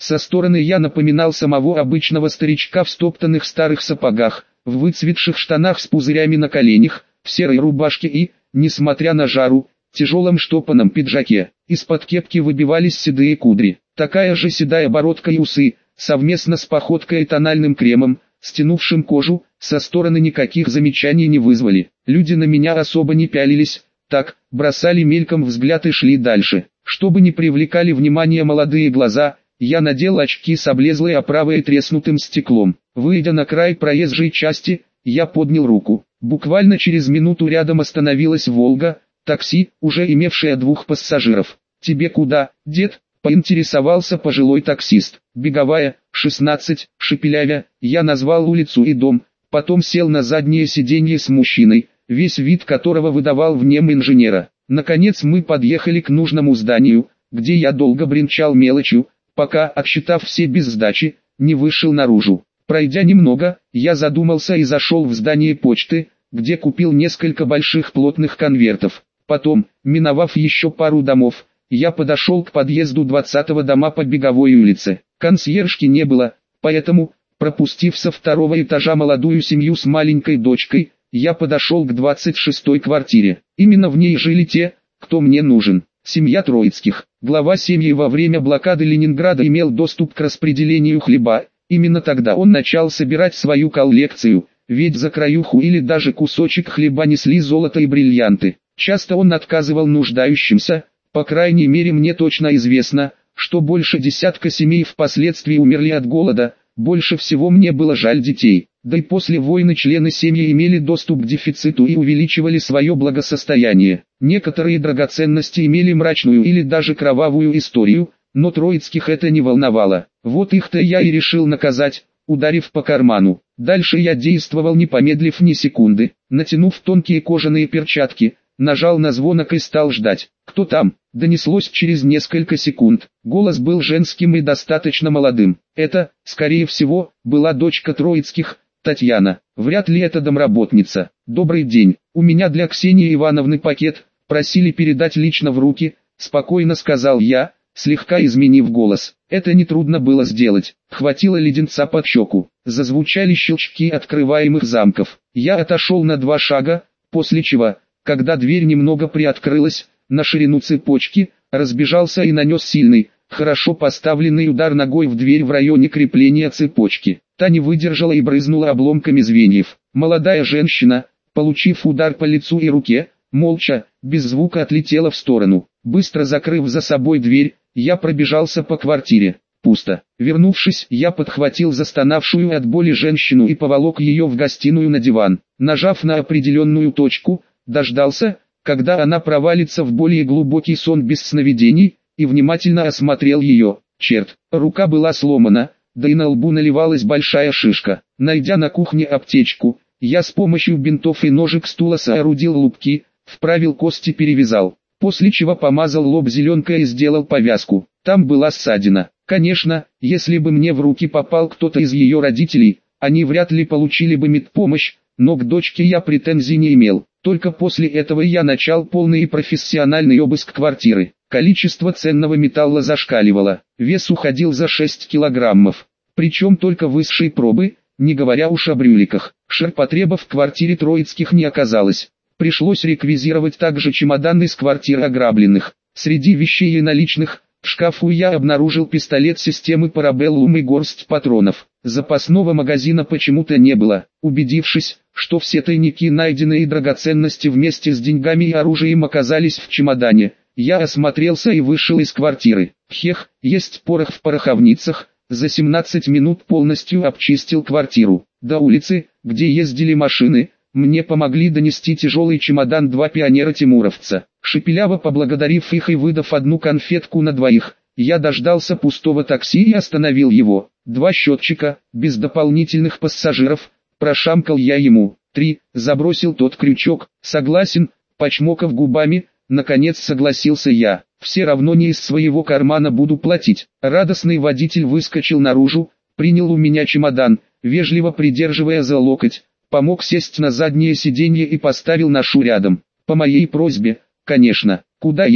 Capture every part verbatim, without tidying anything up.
Со стороны я напоминал самого обычного старичка в стоптанных старых сапогах, в выцветших штанах с пузырями на коленях, в серой рубашке и, несмотря на жару, тяжелом штопаном пиджаке. Из-под кепки выбивались седые кудри. Такая же седая бородка и усы, совместно с походкой и тональным кремом, стянувшим кожу, со стороны никаких замечаний не вызвали. Люди на меня особо не пялились, так, бросали мельком взгляд и шли дальше. Чтобы не привлекали внимание молодые глаза, я надел очки с облезлой оправой и треснутым стеклом. Выйдя на край проезжей части, я поднял руку. Буквально через минуту рядом остановилась «Волга», такси, уже имевшее двух пассажиров. «Тебе куда, дед?» — поинтересовался пожилой таксист. «Беговая, шестнадцать, Шепелявя». Я назвал улицу и дом, потом сел на заднее сиденье с мужчиной, весь вид которого выдавал внем инженера. Наконец мы подъехали к нужному зданию, где я долго бренчал мелочью, пока, отсчитав все без сдачи, не вышел наружу. Пройдя немного, я задумался и зашел в здание почты, где купил несколько больших плотных конвертов. Потом, миновав еще пару домов, я подошел к подъезду двадцатого дома по Беговой улице. Консьержки не было, поэтому, пропустив со второго этажа молодую семью с маленькой дочкой, я подошел к двадцать шестой квартире. Именно в ней жили те, кто мне нужен. Семья Троицких. Глава семьи во время блокады Ленинграда имел доступ к распределению хлеба. Именно тогда он начал собирать свою коллекцию, ведь за краюху или даже кусочек хлеба несли золото и бриллианты. Часто он отказывал нуждающимся, по крайней мере мне точно известно, что больше десятка семей впоследствии умерли от голода. Больше всего мне было жаль детей, да и после войны члены семьи имели доступ к дефициту и увеличивали свое благосостояние. Некоторые драгоценности имели мрачную или даже кровавую историю, но Троицких это не волновало. Вот их-то я и решил наказать, ударив по карману. Дальше я действовал не помедлив ни секунды. Натянув тонкие кожаные перчатки, нажал на звонок и стал ждать. «Кто там?» — донеслось через несколько секунд. Голос был женским и достаточно молодым. Это, скорее всего, была дочка Троицких, Татьяна. Вряд ли это домработница. «Добрый день, у меня для Ксении Ивановны пакет, просили передать лично в руки», — спокойно сказал я, слегка изменив голос. Это нетрудно было сделать. Хватило леденца под щеку. Зазвучали щелчки открываемых замков. Я отошел на два шага, после чего, когда дверь немного приоткрылась, на ширину цепочки, разбежался и нанес сильный, хорошо поставленный удар ногой в дверь в районе крепления цепочки. Та не выдержала и брызнула обломками звеньев. Молодая женщина, получив удар по лицу и руке, молча, без звука отлетела в сторону. Быстро закрыв за собой дверь, я пробежался по квартире. Пусто. Вернувшись, я подхватил застонавшую от боли женщину и поволок ее в гостиную на диван. Нажав на определенную точку, дождался, когда она провалится в более глубокий сон без сновидений, и внимательно осмотрел ее. Черт, рука была сломана, да и на лбу наливалась большая шишка. Найдя на кухне аптечку, я с помощью бинтов и ножек стула соорудил лупки, вправил кости, перевязал, после чего помазал лоб зеленкой и сделал повязку. Там была ссадина. Конечно, если бы мне в руки попал кто-то из ее родителей, они вряд ли получили бы медпомощь, но к дочке я претензий не имел. Только после этого я начал полный и профессиональный обыск квартиры. Количество ценного металла зашкаливало. Вес уходил за шесть килограммов. Причем только высшей пробы, не говоря уж о брюликах. Ширпотреба в квартире Троицких не оказалось. Пришлось реквизировать также чемоданы с квартир ограбленных. Среди вещей и наличных, в шкафу я обнаружил пистолет системы Парабеллум и горсть патронов. Запасного магазина почему-то не было. Убедившись, что все тайники найдены и драгоценности вместе с деньгами и оружием оказались в чемодане, я осмотрелся и вышел из квартиры. Хех, есть порох в пороховницах. За семнадцать минут полностью обчистил квартиру. До улицы, где ездили машины, мне помогли донести тяжелый чемодан два пионера-тимуровца. Шепеляво поблагодарив их и выдав одну конфетку на двоих, я дождался пустого такси и остановил его. Два счетчика, без дополнительных пассажиров, прошамкал я ему. Три, забросил тот крючок. Согласен, почмокав губами, наконец согласился я. Все равно не из своего кармана буду платить. Радостный водитель выскочил наружу, принял у меня чемодан, вежливо придерживая за локоть, помог сесть на заднее сиденье и поставил ношу рядом. По моей просьбе, конечно. Куда едем?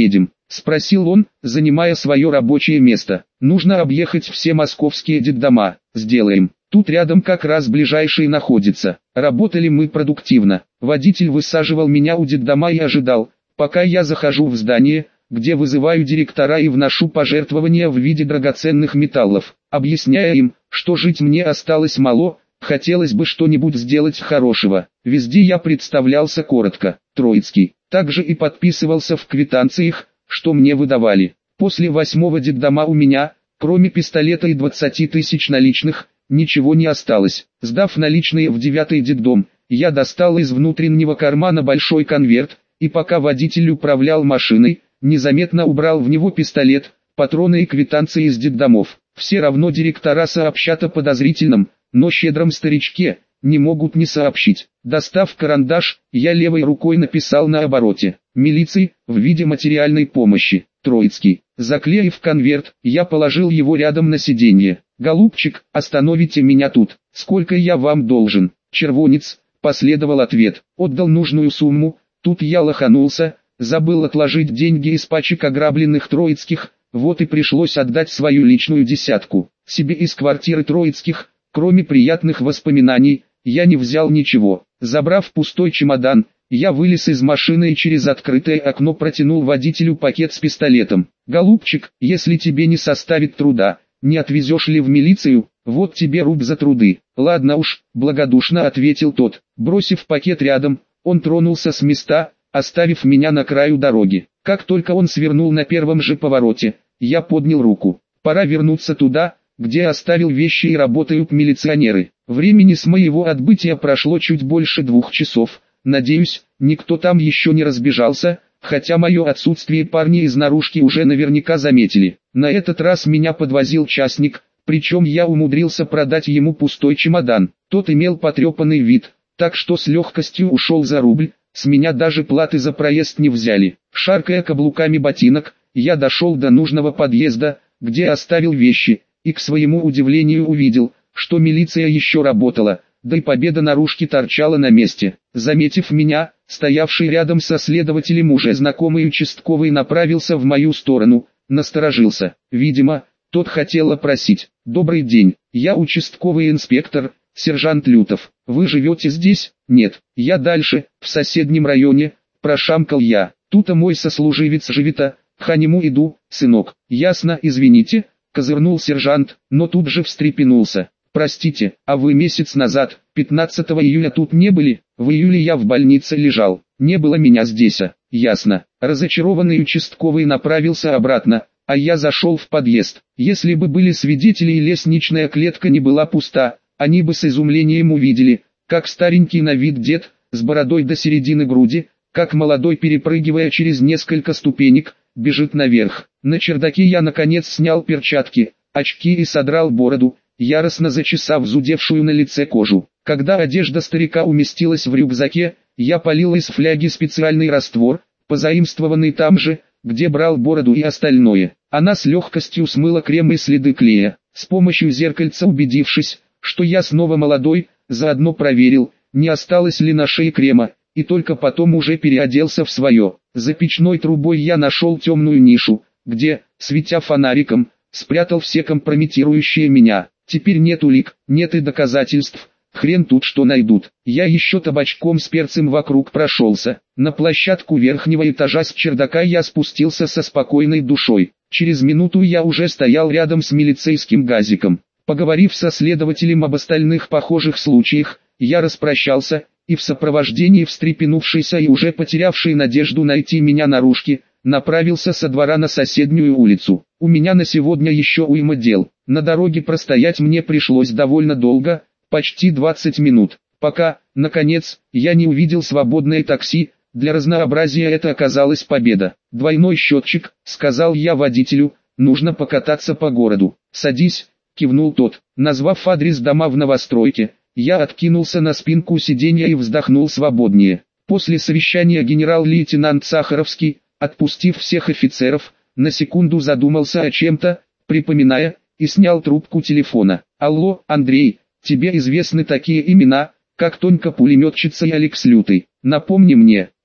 — спросил он, занимая свое рабочее место. «Нужно объехать все московские детдома. Сделаем. Тут рядом как раз ближайший находится». Работали мы продуктивно. Водитель высаживал меня у детдома и ожидал, пока я захожу в здание, где вызываю директора и вношу пожертвования в виде драгоценных металлов, объясняя им, что жить мне осталось мало, хотелось бы что-нибудь сделать хорошего. Везде я представлялся коротко, Троицкий. Также и подписывался в квитанциях, что мне выдавали. После восьмого детдома у меня, кроме пистолета и двадцати тысяч наличных, ничего не осталось. Сдав наличные в девятый детдом, я достал из внутреннего кармана большой конверт, и пока водитель управлял машиной, незаметно убрал в него пистолет, патроны и квитанции из детдомов. Все равно директора сообщат о подозрительном, но щедром старичке не могут не сообщить. Достав карандаш, я левой рукой написал на обороте: «Милиции, в виде материальной помощи, Троицкий». Заклеив конверт, я положил его рядом на сиденье. «Голубчик, остановите меня тут. Сколько я вам должен?» «Червонец», последовал ответ. Отдал нужную сумму. Тут я лоханулся, забыл отложить деньги из пачек ограбленных Троицких, вот и пришлось отдать свою личную десятку. Себе из квартиры Троицких, кроме приятных воспоминаний, я не взял ничего. Забрав пустой чемодан, я вылез из машины и через открытое окно протянул водителю пакет с пистолетом. «Голубчик, если тебе не составит труда, не отвезешь ли в милицию? Вот тебе руб за труды». «Ладно уж», благодушно ответил тот. Бросив пакет рядом, он тронулся с места, оставив меня на краю дороги. Как только он свернул на первом же повороте, я поднял руку. Пора вернуться туда, где оставил вещи и работают милиционеры. Времени с моего отбытия прошло чуть больше двух часов. Надеюсь, никто там еще не разбежался, хотя мое отсутствие парни из наружки уже наверняка заметили. На этот раз меня подвозил частник, причем я умудрился продать ему пустой чемодан. Тот имел потрепанный вид, так что с легкостью ушел за рубль, с меня даже платы за проезд не взяли. Шаркая каблуками ботинок, я дошел до нужного подъезда, где оставил вещи, и к своему удивлению увидел, что милиция еще работала, да и победа наружки торчала на месте. Заметив меня, стоявший рядом со следователем уже знакомый участковый направился в мою сторону, насторожился. Видимо, тот хотел опросить. «Добрый день, я участковый инспектор, сержант Лютов. Вы живете здесь?» «Нет, я дальше, в соседнем районе», прошамкал я. «Тут-то мой сослуживец живет, к нему иду, сынок». «Ясно, извините», козырнул сержант, но тут же встрепенулся. «Простите, а вы месяц назад, пятнадцатого июля тут не были?» «В июле я в больнице лежал, не было меня здесь». А «Ясно». Разочарованный участковый направился обратно, а я зашел в подъезд. Если бы были свидетели и лестничная клетка не была пуста, они бы с изумлением увидели, как старенький на вид дед, с бородой до середины груди, как молодой, перепрыгивая через несколько ступенек, бежит наверх. На чердаке я наконец снял перчатки, очки и содрал бороду, яростно зачесав зудевшую на лице кожу. Когда одежда старика уместилась в рюкзаке, я полил из фляги специальный раствор, позаимствованный там же, где брал бороду и остальное. Она с легкостью смыла крем и следы клея. С помощью зеркальца, убедившись, что я снова молодой, заодно проверил, не осталось ли на шее крема, и только потом уже переоделся в свое. За печной трубой я нашел темную нишу, где, светя фонариком, спрятал все компрометирующие меня. Теперь нет улик, нет и доказательств, хрен тут что найдут. Я еще табачком с перцем вокруг прошелся. На площадку верхнего этажа с чердака я спустился со спокойной душой. Через минуту я уже стоял рядом с милицейским газиком. Поговорив со следователем об остальных похожих случаях, я распрощался, и в сопровождении встрепенувшейся и уже потерявшей надежду найти меня наружки, направился со двора на соседнюю улицу. У меня на сегодня еще уйма дел. На дороге простоять мне пришлось довольно долго, почти двадцать минут, пока, наконец, я не увидел свободное такси. Для разнообразия это оказалась победа. «Двойной счетчик», — сказал я водителю, — «нужно покататься по городу». «Садись», — кивнул тот. Назвав адрес дома в новостройке, я откинулся на спинку сиденья и вздохнул свободнее. После совещания генерал-лейтенант Сахаровский, отпустив всех офицеров, на секунду задумался о чем-то, припоминая, и снял трубку телефона. «Алло, Андрей, тебе известны такие имена, как Тонька-пулеметчица и Алекс Лютый? Напомни мне».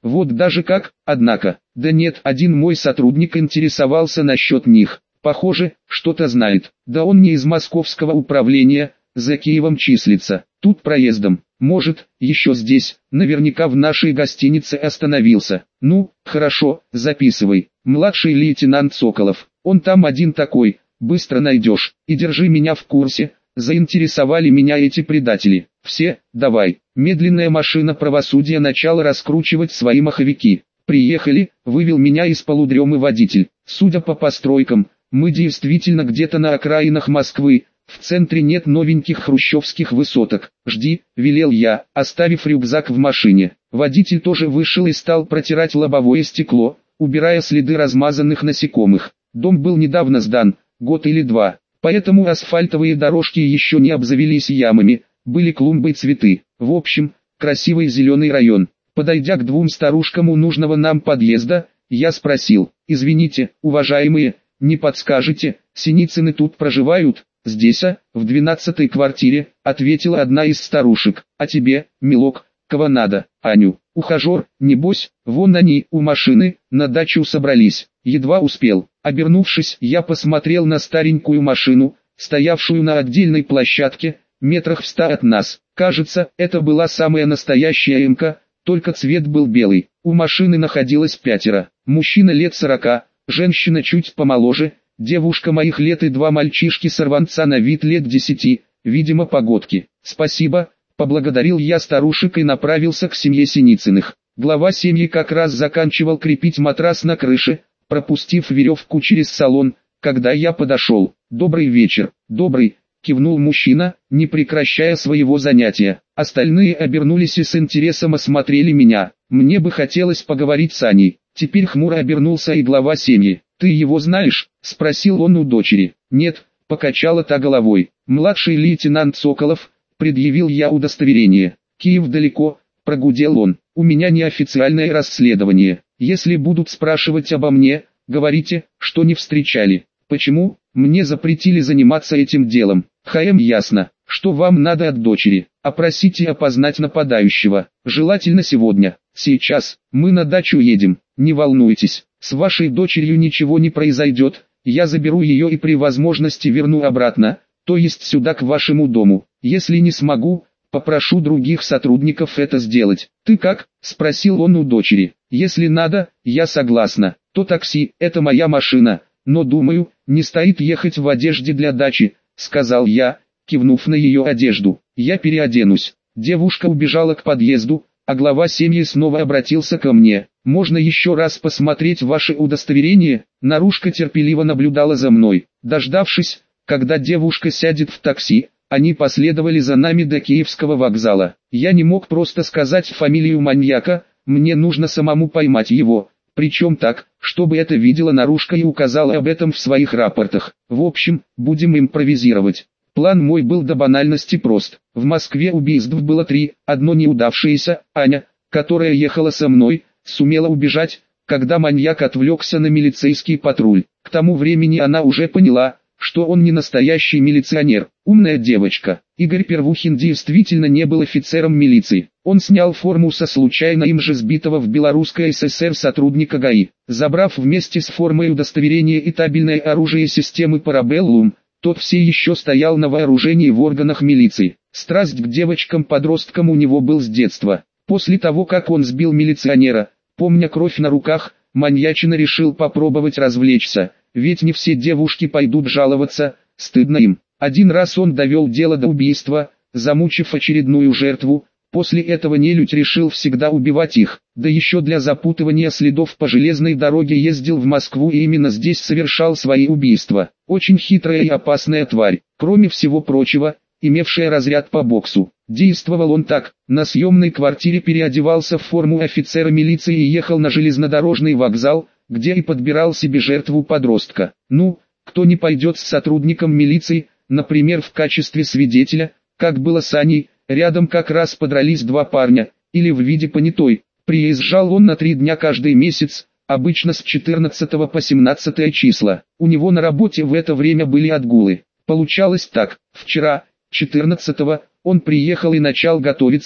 Вот даже как, однако. Да нет, один мой сотрудник интересовался насчет них. Похоже, что-то знает. Да он не из московского управления, за Киевом числится. Тут проездом. Может, еще здесь, наверняка в нашей гостинице остановился. Ну, хорошо, записывай. Младший лейтенант Соколов. Он там один такой, быстро найдешь. И держи меня в курсе. Заинтересовали меня эти предатели. Все, давай. Медленная машина правосудия начала раскручивать свои маховики. Приехали, вывел меня из полудремы водитель. Судя по постройкам, мы действительно где-то на окраинах Москвы. В центре нет новеньких хрущевских высоток. Жди, велел я, оставив рюкзак в машине. Водитель тоже вышел и стал протирать лобовое стекло, убирая следы размазанных насекомых. Дом был недавно сдан, год или два. Поэтому асфальтовые дорожки еще не обзавелись ямами, были клумбы и цветы. В общем, красивый зеленый район. Подойдя к двум старушкам у нужного нам подъезда, я спросил: «Извините, уважаемые, не подскажете, Синицыны тут проживают?» «Здесь, а, в двенадцатой квартире», — ответила одна из старушек. «А тебе, милок, кого надо?» «Аню». «Ухажер, небось, вон они, у машины, на дачу собрались». Едва успел. Обернувшись, я посмотрел на старенькую машину, стоявшую на отдельной площадке, метрах в ста от нас. Кажется, это была самая настоящая МК, только цвет был белый. У машины находилось пятеро. Мужчина лет сорока, женщина чуть помоложе, девушка моих лет и два мальчишки-сорванца на вид лет десяти, видимо погодки. «Спасибо», — поблагодарил я старушек и направился к семье Синицыных. Глава семьи как раз заканчивал крепить матрас на крыше, пропустив веревку через салон, когда я подошел. «Добрый вечер». «Добрый», — кивнул мужчина, не прекращая своего занятия. Остальные обернулись и с интересом осмотрели меня. Мне бы хотелось поговорить с Аней. Теперь хмуро обернулся и глава семьи. «Ты его знаешь?» — спросил он у дочери. «Нет», — покачала та головой. «Младший лейтенант Соколов», — предъявил я удостоверение. «Киев далеко», — прогудел он. «У меня неофициальное расследование. Если будут спрашивать обо мне, говорите, что не встречали». «Почему?» «Мне запретили заниматься этим делом». «Хм, ясно. Что вам надо от дочери?» «Опросить и опознать нападающего. Желательно сегодня». «Сейчас. Мы на дачу едем. Не волнуйтесь. С вашей дочерью ничего не произойдет. Я заберу ее и при возможности верну обратно, то есть сюда к вашему дому. Если не смогу, попрошу других сотрудников это сделать». «Ты как?» — спросил он у дочери. «Если надо, я согласна. То такси, это моя машина, но думаю, не стоит ехать в одежде для дачи», — сказал я, кивнув на ее одежду. «Я переоденусь». Девушка убежала к подъезду, а глава семьи снова обратился ко мне. «Можно еще раз посмотреть ваше удостоверение?» Нарушка терпеливо наблюдала за мной. Дождавшись, когда девушка сядет в такси, они последовали за нами до Киевского вокзала. Я не мог просто сказать фамилию маньяка, мне нужно самому поймать его. Причем так, чтобы это видела наружка и указала об этом в своих рапортах. В общем, будем импровизировать. План мой был до банальности прост. В Москве убийств было три, одно неудавшееся. Аня, которая ехала со мной, сумела убежать, когда маньяк отвлекся на милицейский патруль. К тому времени она уже поняла, что он не настоящий милиционер. Умная девочка. Игорь Первухин действительно не был офицером милиции. Он снял форму со случайно им же сбитого в Белорусской ССР сотрудника ГАИ. Забрав вместе с формой удостоверение и табельное оружие системы Парабеллум, тот все еще стоял на вооружении в органах милиции. Страсть к девочкам-подросткам у него был с детства. После того, как он сбил милиционера, помня кровь на руках, маньячина решил попробовать развлечься, ведь не все девушки пойдут жаловаться, стыдно им. Один раз он довел дело до убийства, замучив очередную жертву, после этого нелюдь решил всегда убивать их, да еще для запутывания следов по железной дороге ездил в Москву и именно здесь совершал свои убийства. Очень хитрая и опасная тварь, кроме всего прочего, имевшая разряд по боксу. Действовал он так: на съемной квартире переодевался в форму офицера милиции и ехал на железнодорожный вокзал, где и подбирал себе жертву подростка. Ну, кто не пойдет с сотрудником милиции, например в качестве свидетеля, как было с Аней, рядом как раз подрались два парня, или в виде понятой. Приезжал он на три дня каждый месяц, обычно с четырнадцатого по семнадцатое числа. У него на работе в это время были отгулы. Получалось так: вчера, четырнадцатого, он приехал и начал готовиться,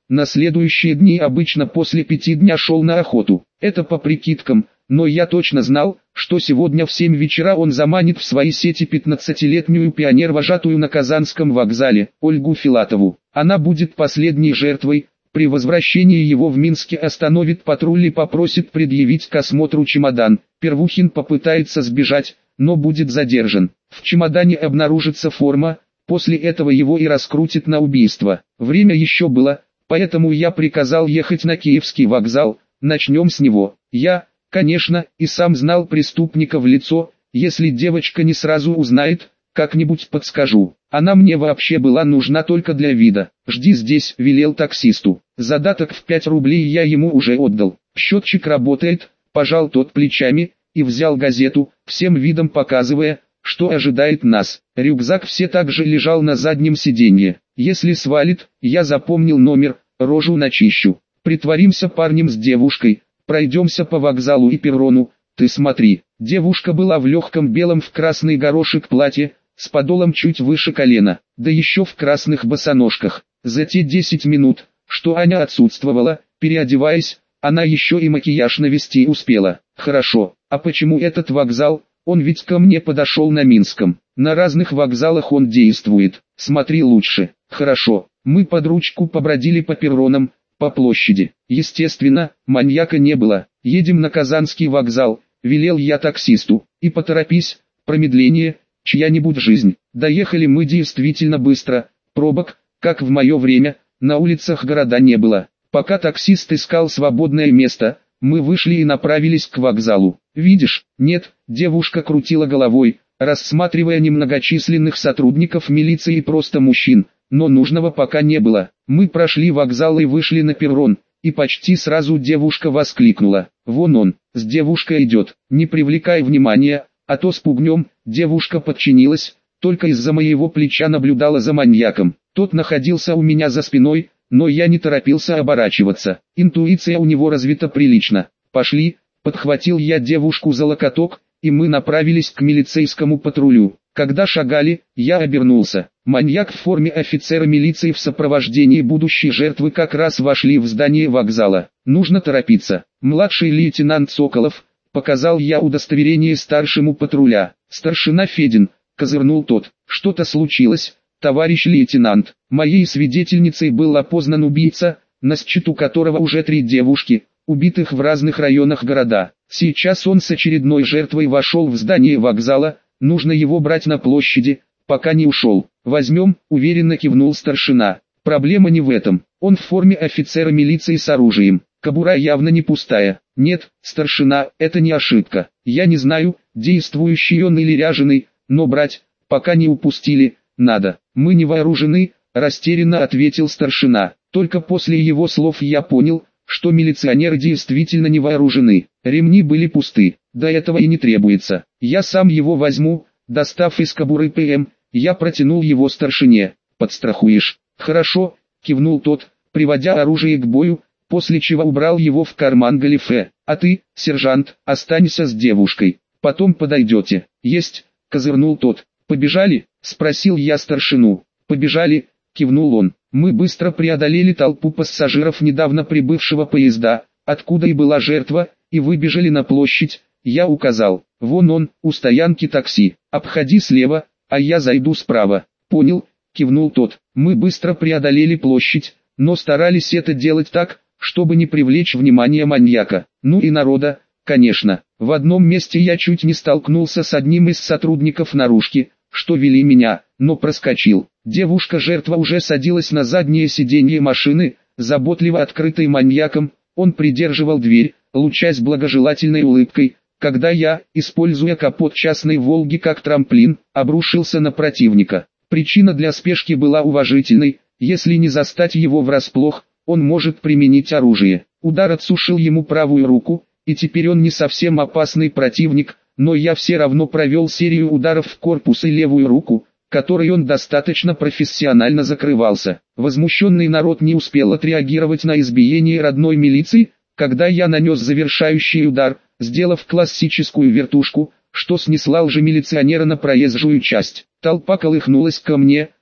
На следующие дни обычно после пяти дня шел на охоту. Это по прикидкам, но я точно знал, что сегодня в семь вечера он заманит в свои сети пятнадцатилетнюю пионер-вожатую на Казанском вокзале, Ольгу Филатову. Она будет последней жертвой. При возвращении его в Минске остановит патруль и попросит предъявить к осмотру чемодан. Первухин попытается сбежать, но будет задержан. В чемодане обнаружится форма, после этого его и раскрутит на убийство. Время еще было, поэтому я приказал ехать на Киевский вокзал, начнем с него. Я, конечно, и сам знал преступника в лицо, если девочка не сразу узнает, как-нибудь подскажу. Она мне вообще была нужна только для вида. «Жди здесь», — велел таксисту. Задаток в пять рублей я ему уже отдал. «Счетчик работает», — пожал тот плечами, и взял газету, всем видом показывая, что ожидает нас. Рюкзак все так же лежал на заднем сиденье. Если свалит, я запомнил номер, рожу начищу. Притворимся парнем с девушкой, пройдемся по вокзалу и перрону. Ты смотри, девушка была в легком белом в красный горошек платье, с подолом чуть выше колена, да еще в красных босоножках. За те десять минут, что Аня отсутствовала, переодеваясь, она еще и макияж навести успела. Хорошо, а почему этот вокзал? Он ведь ко мне подошел на Минском. На разных вокзалах он действует. Смотри лучше. Хорошо, мы под ручку побродили по перронам, по площади. Естественно, маньяка не было. Едем на Казанский вокзал, велел я таксисту. И поторопись, промедление, чья-нибудь жизнь. Доехали мы действительно быстро. Пробок, как в мое время, на улицах города не было. Пока таксист искал свободное место, мы вышли и направились к вокзалу. «Видишь?» «Нет», девушка крутила головой, рассматривая немногочисленных сотрудников милиции и просто мужчин, но нужного пока не было. Мы прошли вокзал и вышли на перрон, и почти сразу девушка воскликнула: «Вон он, с девушкой идет, не привлекай внимания, а то спугнем». Девушка подчинилась, только из-за моего плеча наблюдала за маньяком. Тот находился у меня за спиной, но я не торопился оборачиваться. Интуиция у него развита прилично. «Пошли», подхватил я девушку за локоток, и мы направились к милицейскому патрулю. Когда шагали, я обернулся. Маньяк в форме офицера милиции в сопровождении будущей жертвы как раз вошли в здание вокзала. Нужно торопиться. «Младший лейтенант Соколов», показал я удостоверение старшему патруля. «Старшина Федин», козырнул тот. «Что-то случилось, товарищ лейтенант?» Моей свидетельницей был опознан убийца, на счету которого уже три девушки, убитых в разных районах города. Сейчас он с очередной жертвой вошел в здание вокзала, нужно его брать на площади, пока не ушел. «Возьмем», уверенно кивнул старшина. «Проблема не в этом, он в форме офицера милиции с оружием, кобура явно не пустая». «Нет, старшина, это не ошибка. Я не знаю, действующий он или ряженый, но брать, пока не упустили, надо». «Мы не вооружены», растерянно ответил старшина. Только после его слов я понял, что милиционеры действительно не вооружены. Ремни были пусты, до этого и не требуется. «Я сам его возьму», достав из кобуры ПМ, я протянул его старшине. «Подстрахуешь?» «Хорошо», кивнул тот, приводя оружие к бою, после чего убрал его в карман галифе. «А ты, сержант, останься с девушкой, потом подойдете». «Есть», козырнул тот. «Побежали?» спросил я старшину. «Побежали», кивнул он. Мы быстро преодолели толпу пассажиров недавно прибывшего поезда, откуда и была жертва, и выбежали на площадь. Я указал: «Вон он, у стоянки такси, обходи слева, а я зайду справа». «Понял», кивнул тот. Мы быстро преодолели площадь, но старались это делать так, чтобы не привлечь внимание маньяка. Ну и народа, конечно. В одном месте я чуть не столкнулся с одним из сотрудников наружки, что вели меня, но проскочил. Девушка-жертва уже садилась на заднее сиденье машины, заботливо открытой маньяком. Он придерживал дверь, лучась благожелательной улыбкой, когда я, используя капот частной «Волги» как трамплин, обрушился на противника. Причина для спешки была уважительной: если не застать его врасплох, он может применить оружие. Удар отсушил ему правую руку, и теперь он не совсем опасный противник, но я все равно провел серию ударов в корпус и левую руку, которой он достаточно профессионально закрывался. Возмущенный народ не успел отреагировать на избиение родной милиции, когда я нанес завершающий удар, сделав классическую вертушку, что снесла лжемилиционера на проезжую часть. Толпа колыхнулась ко мне,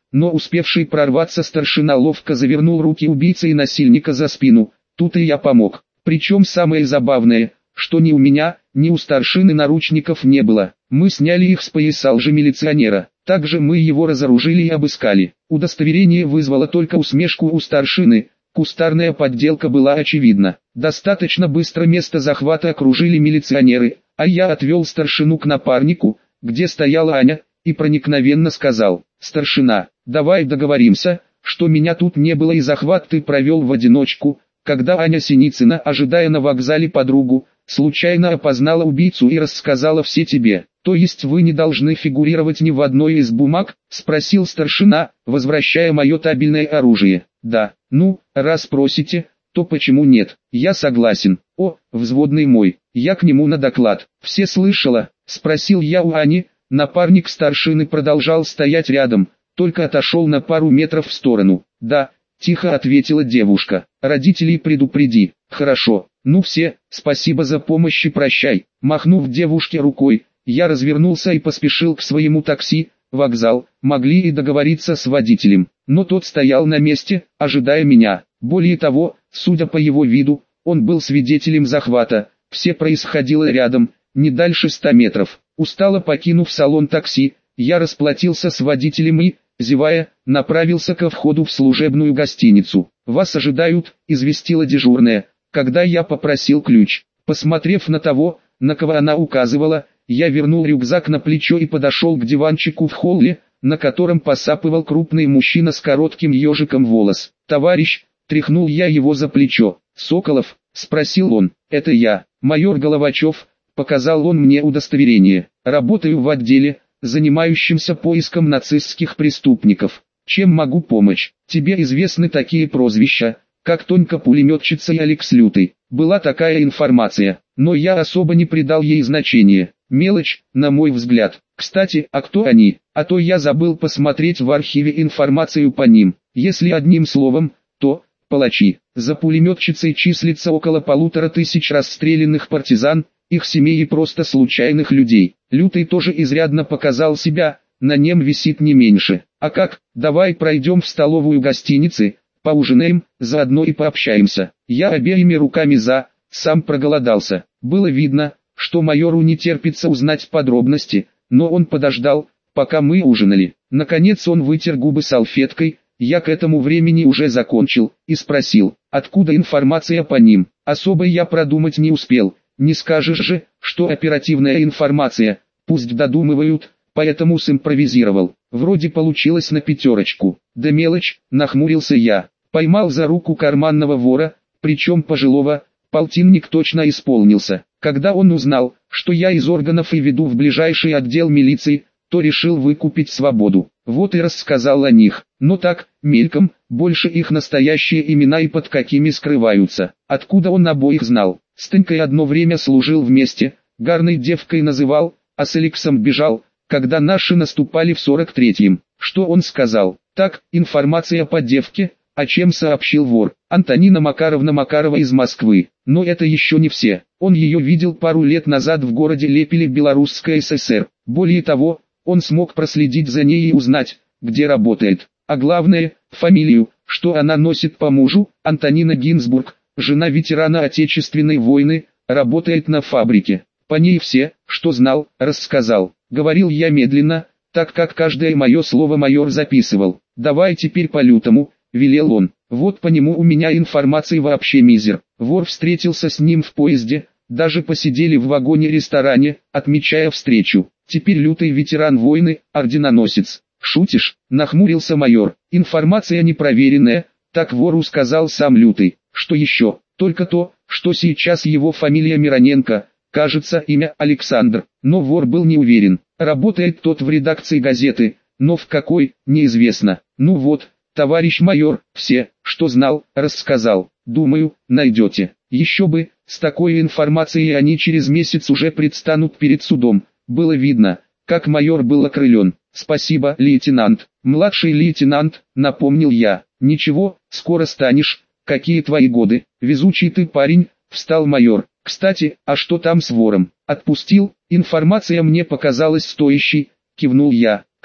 но успевший прорваться старшина ловко завернул руки убийцы и насильника за спину. Тут и я помог. Причем самое забавное, что ни у меня, ни у старшины наручников не было. Мы сняли их с пояса лжемилиционера. Также мы его разоружили и обыскали. Удостоверение вызвало только усмешку у старшины. Кустарная подделка была очевидна. Достаточно быстро место захвата окружили милиционеры, а я отвел старшину к напарнику, где стояла Аня, и проникновенно сказал: «Старшина, давай договоримся, что меня тут не было и захват ты провел в одиночку». Когда Аня Синицына, ожидая на вокзале подругу, случайно опознала убийцу и рассказала все тебе. «То есть вы не должны фигурировать ни в одной из бумаг?» – спросил старшина, возвращая мое табельное оружие. «Да, ну, раз просите, то почему нет? Я согласен». «О, взводный мой, я к нему на доклад». «Все слышала?» – спросил я у Ани. Напарник старшины продолжал стоять рядом, только отошел на пару метров в сторону. «Да», – тихо ответила девушка. «Родителей предупреди». «Хорошо, ну все, спасибо за помощь и прощай». Махнув девушке рукой, я развернулся и поспешил к своему такси. Вокзал, могли и договориться с водителем, но тот стоял на месте, ожидая меня. Более того, судя по его виду, он был свидетелем захвата. Все происходило рядом, не дальше ста метров. Устало покинув салон такси, я расплатился с водителем и, зевая, направился ко входу в служебную гостиницу. «Вас ожидают», — известила дежурная, когда я попросил ключ. Посмотрев на того, на кого она указывала, я вернул рюкзак на плечо и подошел к диванчику в холле, на котором посапывал крупный мужчина с коротким ежиком волос. «Товарищ», — тряхнул я его за плечо. «Соколов?» — спросил он. «Это я, майор Головачев», — показал он мне удостоверение. «Работаю в отделе, занимающемся поиском нацистских преступников. Чем могу помочь? Тебе известны такие прозвища, как Тонька-пулеметчица и Алекс Лютый». Была такая информация, но я особо не придал ей значения. Мелочь, на мой взгляд. Кстати, а кто они? А то я забыл посмотреть в архиве информацию по ним. Если одним словом, то палачи. За пулеметчицей числится около полутора тысяч расстрелянных партизан, их семей и просто случайных людей. Лютый тоже изрядно показал себя, на нем висит не меньше. А как? Давай пройдем в столовую гостиницы, поужинаем, заодно и пообщаемся. Я обеими руками за, сам проголодался. Было видно, что майору не терпится узнать подробности, но он подождал, пока мы ужинали. Наконец он вытер губы салфеткой, я к этому времени уже закончил, и спросил, откуда информация по ним. Особо я продумать не успел, не скажешь же, что оперативная информация, пусть додумывают, поэтому симпровизировал. Вроде получилось на пятерочку. Да мелочь, нахмурился я. Поймал за руку карманного вора, причем пожилого, полтинник точно исполнился. Когда он узнал, что я из органов и веду в ближайший отдел милиции, то решил выкупить свободу. Вот и рассказал о них. Но так, мельком, больше их настоящие имена и под какими скрываются. Откуда он обоих знал? С Тынькой одно время служил вместе, гарной девкой называл, а с Алексом бежал, когда наши наступали в сорок третьем. Что он сказал? Так, информация по девке, о чем сообщил вор. Антонина Макаровна Макарова из Москвы. Но это еще не все. Он ее видел пару лет назад в городе Лепеле, Белорусская ССР. Более того, он смог проследить за ней и узнать, где работает. А главное, фамилию, что она носит по мужу, Антонина Гинзбург, жена ветерана Отечественной войны, работает на фабрике. По ней все, что знал, рассказал. Говорил я медленно, так как каждое мое слово майор записывал. «Давай теперь по Лютому», — велел он. «Вот по нему у меня информации вообще мизер». Вор встретился с ним в поезде, даже посидели в вагоне-ресторане, отмечая встречу. Теперь Лютый ветеран войны, орденоносец. «Шутишь?» — нахмурился майор. «Информация непроверенная», — так вору сказал сам Лютый. «Что еще? Только то, что сейчас его фамилия Мироненко, кажется, имя Александр». Но вор был не уверен. Работает тот в редакции газеты, но в какой, неизвестно. «Ну вот, товарищ майор, все, что знал, рассказал. Думаю, найдете». Еще бы, с такой информацией они через месяц уже предстанут перед судом. Было видно, как майор был окрылен. «Спасибо, лейтенант». «Младший лейтенант», напомнил я. «Ничего, скоро станешь. Какие твои годы? Везучий ты парень», встал майор. «Кстати, а что там с вором? Отпустил?» «Информация мне показалась стоящей», кивнул я.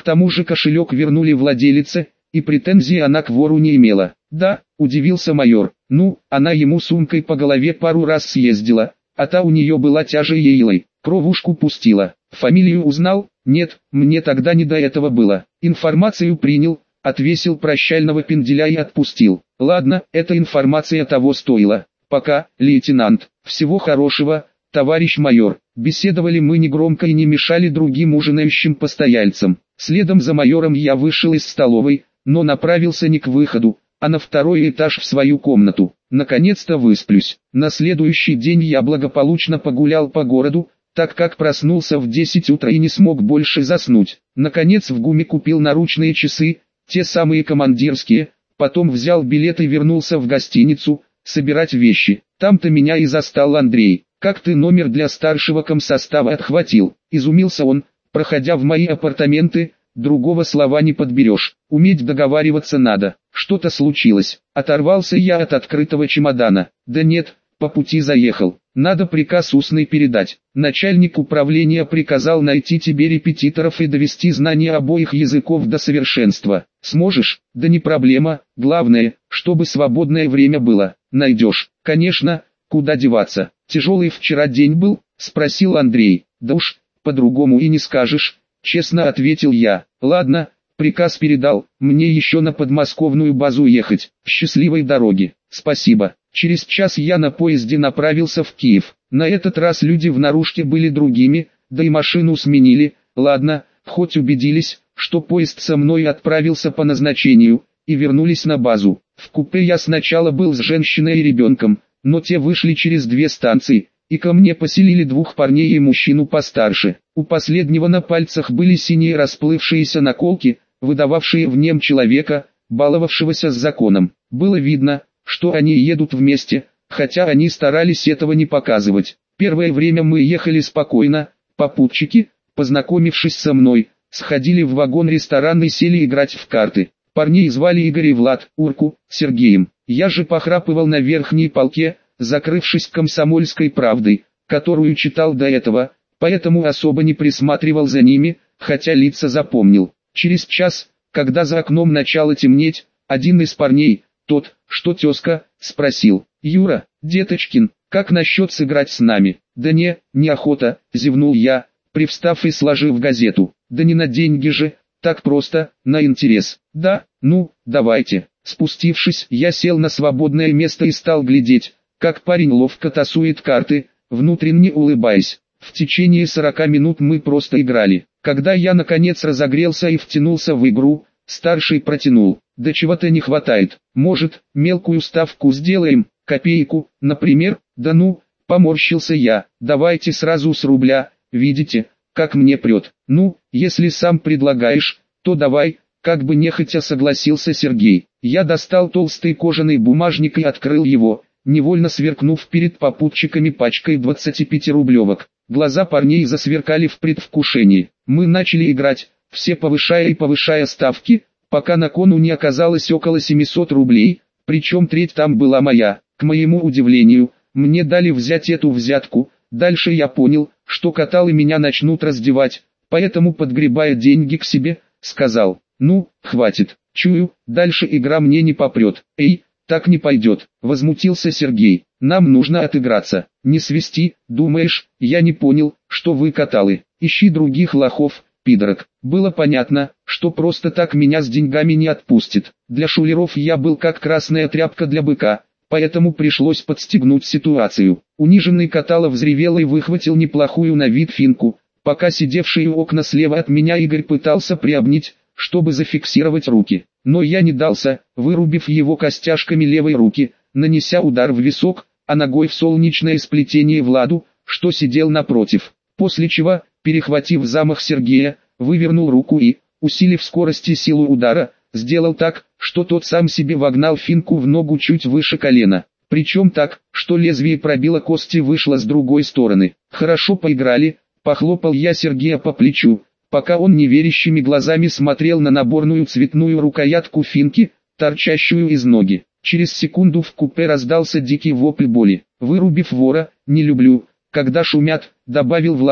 К тому же кошелек вернули владелице, и претензий она к вору не имела. Да, удивился майор, ну, она ему сумкой по голове пару раз съездила, а та у нее была тяжеелой, кровушку пустила. Фамилию узнал? Нет, мне тогда не до этого было. Информацию принял, отвесил прощального пенделя и отпустил. Ладно, эта информация того стоила. Пока, лейтенант. Всего хорошего, товарищ майор. Беседовали мы негромко и не мешали другим ужинающим постояльцам. Следом за майором я вышел из столовой, но направился не к выходу, а на второй этаж в свою комнату. Наконец-то высплюсь. На следующий день я благополучно погулял по городу, так как проснулся в десять утра и не смог больше заснуть. Наконец в ГУМе купил наручные часы, те самые командирские, потом взял билет и вернулся в гостиницу, собирать вещи. Там-то меня и застал Андрей. «Как ты номер для старшего комсостава отхватил?» — изумился он, проходя в мои апартаменты. Другого слова не подберешь, уметь договариваться надо. Что-то случилось. Оторвался я от открытого чемодана. Да нет, по пути заехал. Надо приказ устный передать. Начальник управления приказал найти тебе репетиторов и довести знания обоих языков до совершенства. Сможешь? Да не проблема, главное, чтобы свободное время было. Найдешь. Конечно, куда деваться. Тяжелый вчера день был? Спросил Андрей. Да уж, по-другому и не скажешь. Честно ответил я. Ладно, приказ передал, мне еще на подмосковную базу ехать. Счастливой дороги. Спасибо. Через час я на поезде направился в Киев. На этот раз люди в наружке были другими, да и машину сменили. Ладно, хоть убедились, что поезд со мной отправился по назначению, и вернулись на базу. В купе я сначала был с женщиной и ребенком, но те вышли через две станции, и ко мне поселили двух парней и мужчину постарше. У последнего на пальцах были синие расплывшиеся наколки, выдававшие в нем человека, баловавшегося с законом. Было видно, что они едут вместе, хотя они старались этого не показывать. Первое время мы ехали спокойно, попутчики, познакомившись со мной, сходили в вагон-ресторан и сели играть в карты. Парней звали Игорь и Влад, Урку, Сергеем. Я же похрапывал на верхней полке, закрывшись комсомольской правдой, которую читал до этого, поэтому особо не присматривал за ними, хотя лица запомнил. Через час, когда за окном начало темнеть, один из парней, тот, что тезка, спросил: «Юра, деточкин, как насчет сыграть с нами?» «Да не, неохота», зевнул я, привстав и сложив газету. «Да не на деньги же, так просто, на интерес». «Да, ну, давайте». Спустившись, я сел на свободное место и стал глядеть, как парень ловко тасует карты, внутренне улыбаясь. В течение сорока минут мы просто играли. Когда я наконец разогрелся и втянулся в игру, старший протянул: «Да чего-то не хватает, может, мелкую ставку сделаем, копейку, например?» «Да ну», поморщился я, «давайте сразу с рубля, видите, как мне прет». «Ну, если сам предлагаешь, то давай», как бы нехотя согласился Сергей. Я достал толстый кожаный бумажник и открыл его, невольно сверкнув перед попутчиками пачкой двадцатипятирублевок. Глаза парней засверкали в предвкушении. Мы начали играть, все повышая и повышая ставки, пока на кону не оказалось около семисот рублей, причем треть там была моя. К моему удивлению, мне дали взять эту взятку. Дальше я понял, что каталы меня начнут раздевать, поэтому, подгребая деньги к себе, сказал: «Ну, хватит, чую, дальше игра мне не попрет». «Эй, так не пойдет», возмутился Сергей, «нам нужно отыграться». «Не свисти, думаешь, я не понял, что вы каталы, ищи других лохов, пидорок». Было понятно, что просто так меня с деньгами не отпустит. Для шулеров я был как красная тряпка для быка, поэтому пришлось подстегнуть ситуацию. Униженный катало взревел и выхватил неплохую на вид финку, пока сидевший у окна слева от меня Игорь пытался приобнять, чтобы зафиксировать руки. Но я не дался, вырубив его костяшками левой руки, нанеся удар в висок, а ногой в солнечное сплетение Владу, что сидел напротив. После чего, перехватив замах Сергея, вывернул руку и, усилив скорость и силу удара, сделал так, что тот сам себе вогнал финку в ногу чуть выше колена. Причем так, что лезвие пробило кость и вышло с другой стороны. «Хорошо поиграли», похлопал я Сергея по плечу, пока он неверящими глазами смотрел на наборную цветную рукоятку финки, торчащую из ноги. Через секунду в купе раздался дикий вопль боли. «Вырубив вора, не люблю, когда шумят», добавил Владу,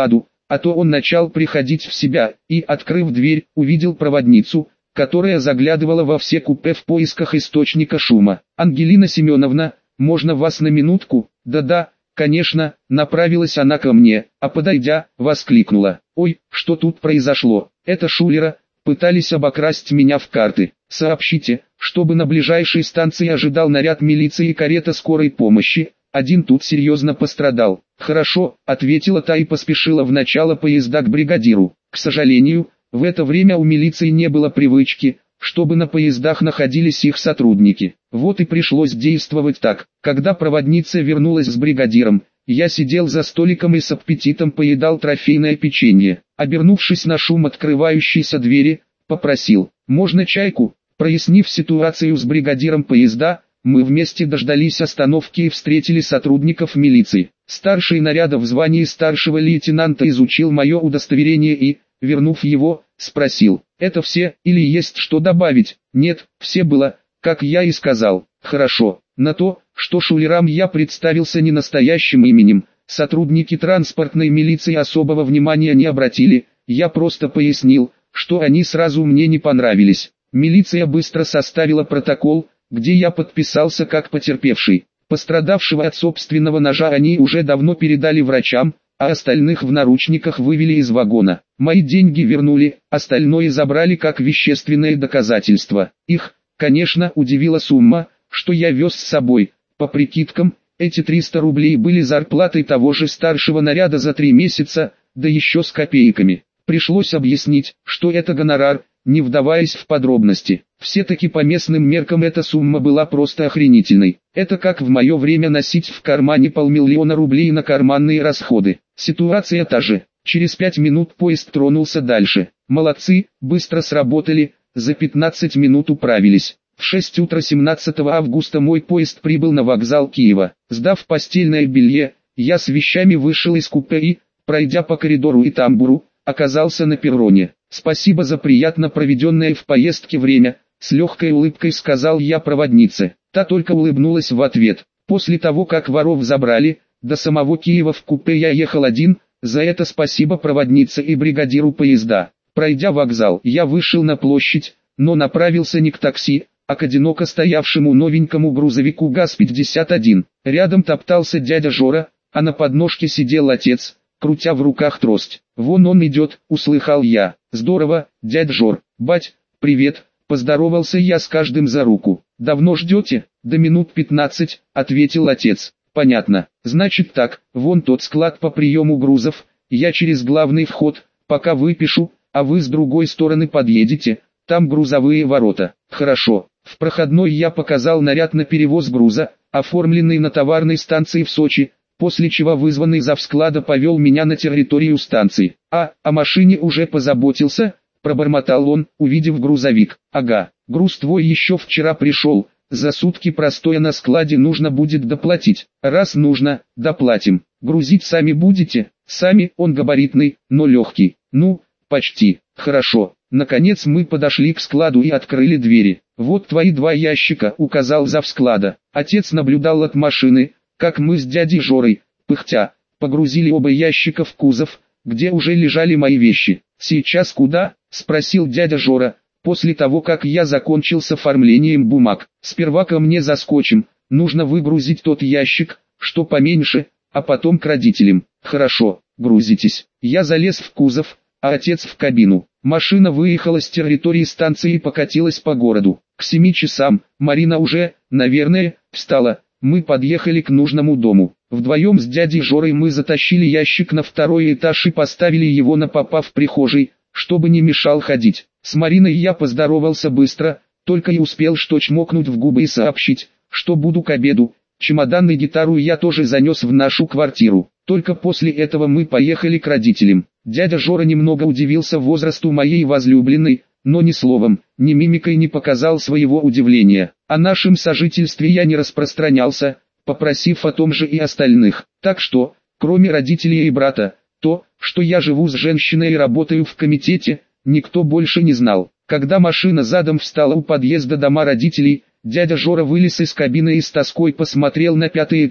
а то он начал приходить в себя, и, открыв дверь, увидел проводницу, которая заглядывала во все купе в поисках источника шума. «Ангелина Семеновна, можно вас на минутку?» «Да-да, конечно», направилась она ко мне, а подойдя, воскликнула: «Ой, что тут произошло? Это шулера, пытались обокрасть меня в карты. Сообщите, чтобы на ближайшей станции ожидал наряд милиции и карета скорой помощи, один тут серьезно пострадал». «Хорошо», ответила та и поспешила в начало поезда к бригадиру. К сожалению, в это время у милиции не было привычки, чтобы на поездах находились их сотрудники. Вот и пришлось действовать так. Когда проводница вернулась с бригадиром, я сидел за столиком и с аппетитом поедал трофейное печенье. Обернувшись на шум открывающейся двери, попросил: «Можно чайку?» Прояснив ситуацию с бригадиром поезда, мы вместе дождались остановки и встретили сотрудников милиции. Старший наряда в звании старшего лейтенанта изучил мое удостоверение и, вернув его, спросил: «Это все, или есть что добавить?» «Нет, все было, как я и сказал». «Хорошо». На то, что шулерам я представился не настоящим именем, сотрудники транспортной милиции особого внимания не обратили, я просто пояснил, что они сразу мне не понравились. Милиция быстро составила протокол, где я подписался как потерпевший. Пострадавшего от собственного ножа они уже давно передали врачам, а остальных в наручниках вывели из вагона. Мои деньги вернули, остальное забрали как вещественное доказательство. Их, конечно, удивила сумма, что я вез с собой. По прикидкам, эти триста рублей были зарплатой того же старшего наряда за три месяца, да еще с копейками. Пришлось объяснить, что это гонорар, не вдаваясь в подробности. Все-таки по местным меркам эта сумма была просто охренительной. Это как в мое время носить в кармане полмиллиона рублей на карманные расходы. Ситуация та же. Через пять минут поезд тронулся дальше. Молодцы, быстро сработали, за пятнадцать минут управились. В шесть утра семнадцатого августа мой поезд прибыл на вокзал Киева. Сдав постельное белье, я с вещами вышел из купе и, пройдя по коридору и тамбуру, оказался на перроне. «Спасибо за приятно проведенное в поездке время», с легкой улыбкой сказал я проводнице. Та только улыбнулась в ответ. После того, как воров забрали, до самого Киева в купе я ехал один, за это спасибо проводнице и бригадиру поезда. Пройдя вокзал, я вышел на площадь, но направился не к такси, а к одиноко стоявшему новенькому грузовику ГАЗ пятьдесят один. Рядом топтался дядя Жора, а на подножке сидел отец, крутя в руках трость. «Вон он идет», услыхал я. «Здорово, дядь Жор». «Бать, привет», поздоровался я с каждым за руку. «Давно ждете?» «До минут пятнадцать», ответил отец. «Понятно. Значит так, вон тот склад по приему грузов, я через главный вход, пока выпишу, а вы с другой стороны подъедете, там грузовые ворота». «Хорошо». В проходной я показал наряд на перевоз груза, оформленный на товарной станции в Сочи, после чего вызванный завсклада повел меня на территорию станции. «А, о машине уже позаботился?» – пробормотал он, увидев грузовик. «Ага, груз твой еще вчера пришел, за сутки простоя на складе нужно будет доплатить». «Раз нужно, доплатим. Грузить сами будете?» «Сами, он габаритный, но легкий». «Ну, почти. Хорошо». Наконец мы подошли к складу и открыли двери. «Вот твои два ящика», – указал завсклада. Отец наблюдал от машины, как мы с дядей Жорой, пыхтя, погрузили оба ящика в кузов, где уже лежали мои вещи. «Сейчас куда?» – спросил дядя Жора, после того как я закончил с оформлением бумаг. «Сперва ко мне заскочим, нужно выгрузить тот ящик, что поменьше, а потом к родителям». «Хорошо, грузитесь». Я залез в кузов, а отец в кабину. Машина выехала с территории станции и покатилась по городу. К семи часам, Марина уже, наверное, встала. Мы подъехали к нужному дому. Вдвоем с дядей Жорой мы затащили ящик на второй этаж и поставили его на попа в прихожей, чтобы не мешал ходить. С Мариной я поздоровался быстро, только и успел что чмокнуть в губы и сообщить, что буду к обеду. Чемодан и гитару я тоже занес в нашу квартиру. Только после этого мы поехали к родителям. Дядя Жора немного удивился возрасту моей возлюбленной, но ни словом, ни мимикой не показал своего удивления. О нашем сожительстве я не распространялся, попросив о том же и остальных. Так что, кроме родителей и брата, то, что я живу с женщиной и работаю в комитете, никто больше не знал. Когда машина задом встала у подъезда дома родителей, дядя Жора вылез из кабины и с тоской посмотрел на пятый этаж,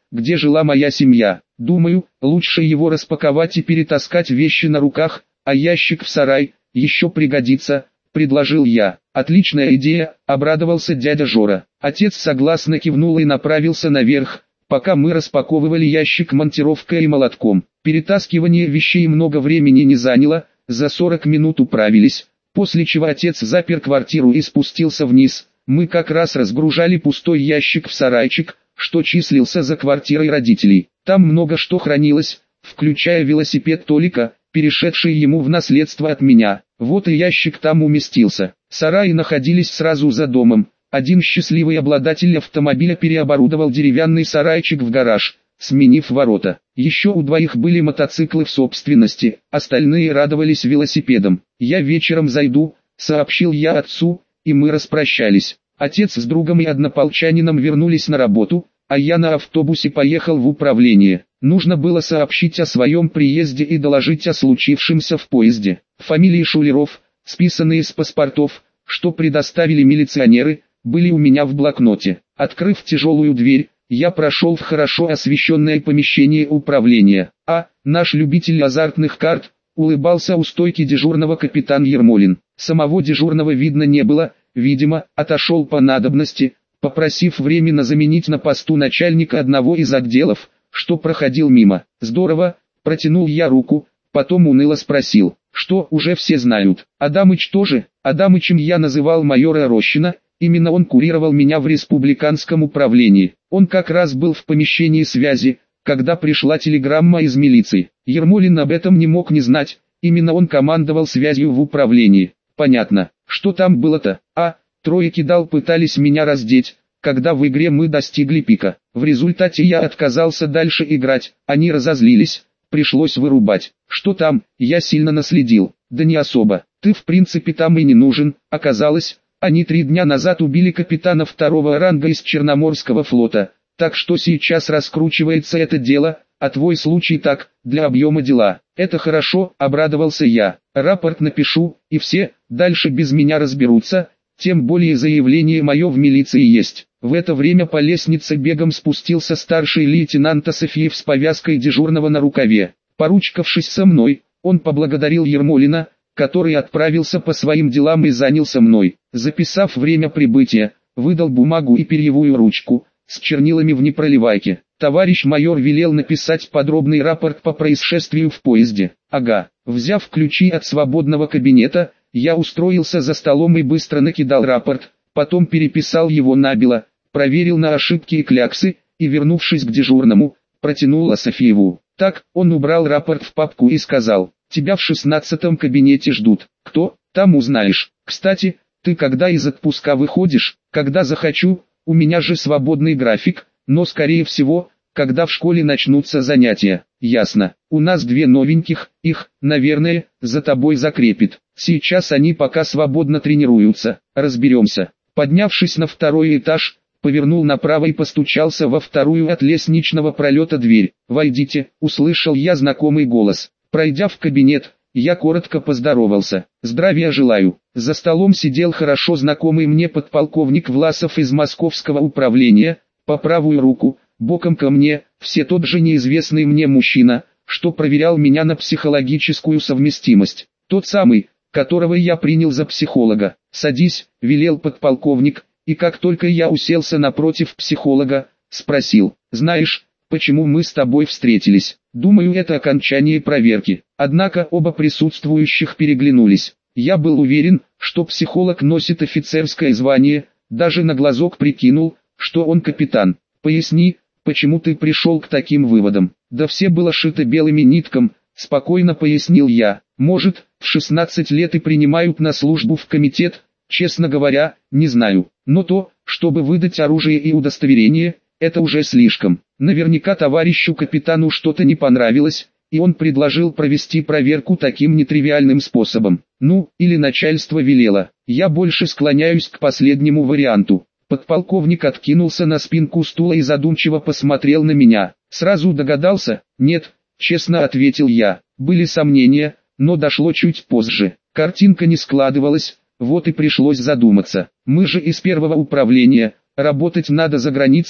где жила моя семья. Думаю, лучше его распаковать и перетаскать вещи на руках, а ящик в сарай еще пригодится, предложил я. Отличная идея, обрадовался дядя Жора. Отец согласно кивнул и направился наверх, пока мы распаковывали ящик монтировкой и молотком. Перетаскивание вещей много времени не заняло, за сорок минут управились, после чего отец запер квартиру и спустился вниз. Мы как раз разгружали пустой ящик в сарайчик, что числился за квартирой родителей. Там много что хранилось, включая велосипед Толика, перешедший ему в наследство от меня. Вот и ящик там уместился. Сараи находились сразу за домом. Один счастливый обладатель автомобиля переоборудовал деревянный сарайчик в гараж, сменив ворота. Еще у двоих были мотоциклы в собственности, остальные радовались велосипедам. «Я вечером зайду», — сообщил я отцу, и мы распрощались. Отец с другом и однополчанином вернулись на работу, а я на автобусе поехал в управление. Нужно было сообщить о своем приезде и доложить о случившемся в поезде. Фамилии шулеров, списанные с паспортов, что предоставили милиционеры, были у меня в блокноте. Открыв тяжелую дверь, я прошел в хорошо освещенное помещение управления. А, наш любитель азартных карт, улыбался у стойки дежурного капитан Ермолин. Самого дежурного видно не было, видимо, отошел по надобности, попросив временно заменить на посту начальника одного из отделов, что проходил мимо. «Здорово», — протянул я руку, потом уныло спросил, что уже все знают. Адамыч тоже? Адамычем я называл майора Рощина, именно он курировал меня в республиканском управлении. Он как раз был в помещении связи, когда пришла телеграмма из милиции. Ермолин об этом не мог не знать, именно он командовал связью в управлении. Понятно, что там было-то? А, трое кидал пытались меня раздеть, когда в игре мы достигли пика. В результате я отказался дальше играть, они разозлились, пришлось вырубать. Что там, я сильно наследил. Да не особо, ты в принципе там и не нужен. Оказалось, они три дня назад убили капитана второго ранга из Черноморского флота, так что сейчас раскручивается это дело, а твой случай так, для объема дела. Это хорошо, обрадовался я. Рапорт напишу, и все, дальше без меня разберутся, тем более заявление мое в милиции есть. В это время по лестнице бегом спустился старший лейтенант Асафьев с повязкой дежурного на рукаве. Поручкавшись со мной, он поблагодарил Ермолина, который отправился по своим делам и занялся мной. Записав время прибытия, выдал бумагу и перьевую ручку, с чернилами в непроливайке. Товарищ майор велел написать подробный рапорт по происшествию в поезде. Ага, взяв ключи от свободного кабинета, я устроился за столом и быстро накидал рапорт, потом переписал его набело, проверил на ошибки и кляксы, и вернувшись к дежурному, протянул Асафьеву. Так, он убрал рапорт в папку и сказал: «Тебя в шестнадцатом кабинете ждут. Кто? Там узнаешь. Кстати, ты когда из отпуска выходишь?» «Когда захочу, у меня же свободный график, но скорее всего, когда в школе начнутся занятия». «Ясно. У нас две новеньких, их, наверное, за тобой закрепит. Сейчас они пока свободно тренируются, разберемся». Поднявшись на второй этаж, повернул направо и постучался во вторую от лестничного пролета дверь. «Войдите», — услышал я знакомый голос. Пройдя в кабинет, я коротко поздоровался. «Здравия желаю». За столом сидел хорошо знакомый мне подполковник Власов из Московского управления, по правую руку, боком ко мне, все тот же неизвестный мне мужчина, что проверял меня на психологическую совместимость. Тот самый, которого я принял за психолога. «Садись», — велел подполковник, и как только я уселся напротив психолога, спросил: «Знаешь, почему мы с тобой встретились?» «Думаю, это окончание проверки». Однако оба присутствующих переглянулись. Я был уверен, что психолог носит офицерское звание, даже на глазок прикинул, что он капитан. «Поясни, почему ты пришел к таким выводам?» «Да все было шито белыми ниткам», — спокойно пояснил я. «Может, в шестнадцать лет и принимают на службу в комитет, честно говоря, не знаю. Но то, чтобы выдать оружие и удостоверение, это уже слишком. Наверняка товарищу капитану что-то не понравилось, и он предложил провести проверку таким нетривиальным способом. Ну, или начальство велело. Я больше склоняюсь к последнему варианту». Подполковник откинулся на спинку стула и задумчиво посмотрел на меня. «Сразу догадался?» «Нет», — честно ответил я. Были сомнения, но дошло чуть позже. Картинка не складывалась, вот и пришлось задуматься. Мы же из первого управления, работать надо за границей,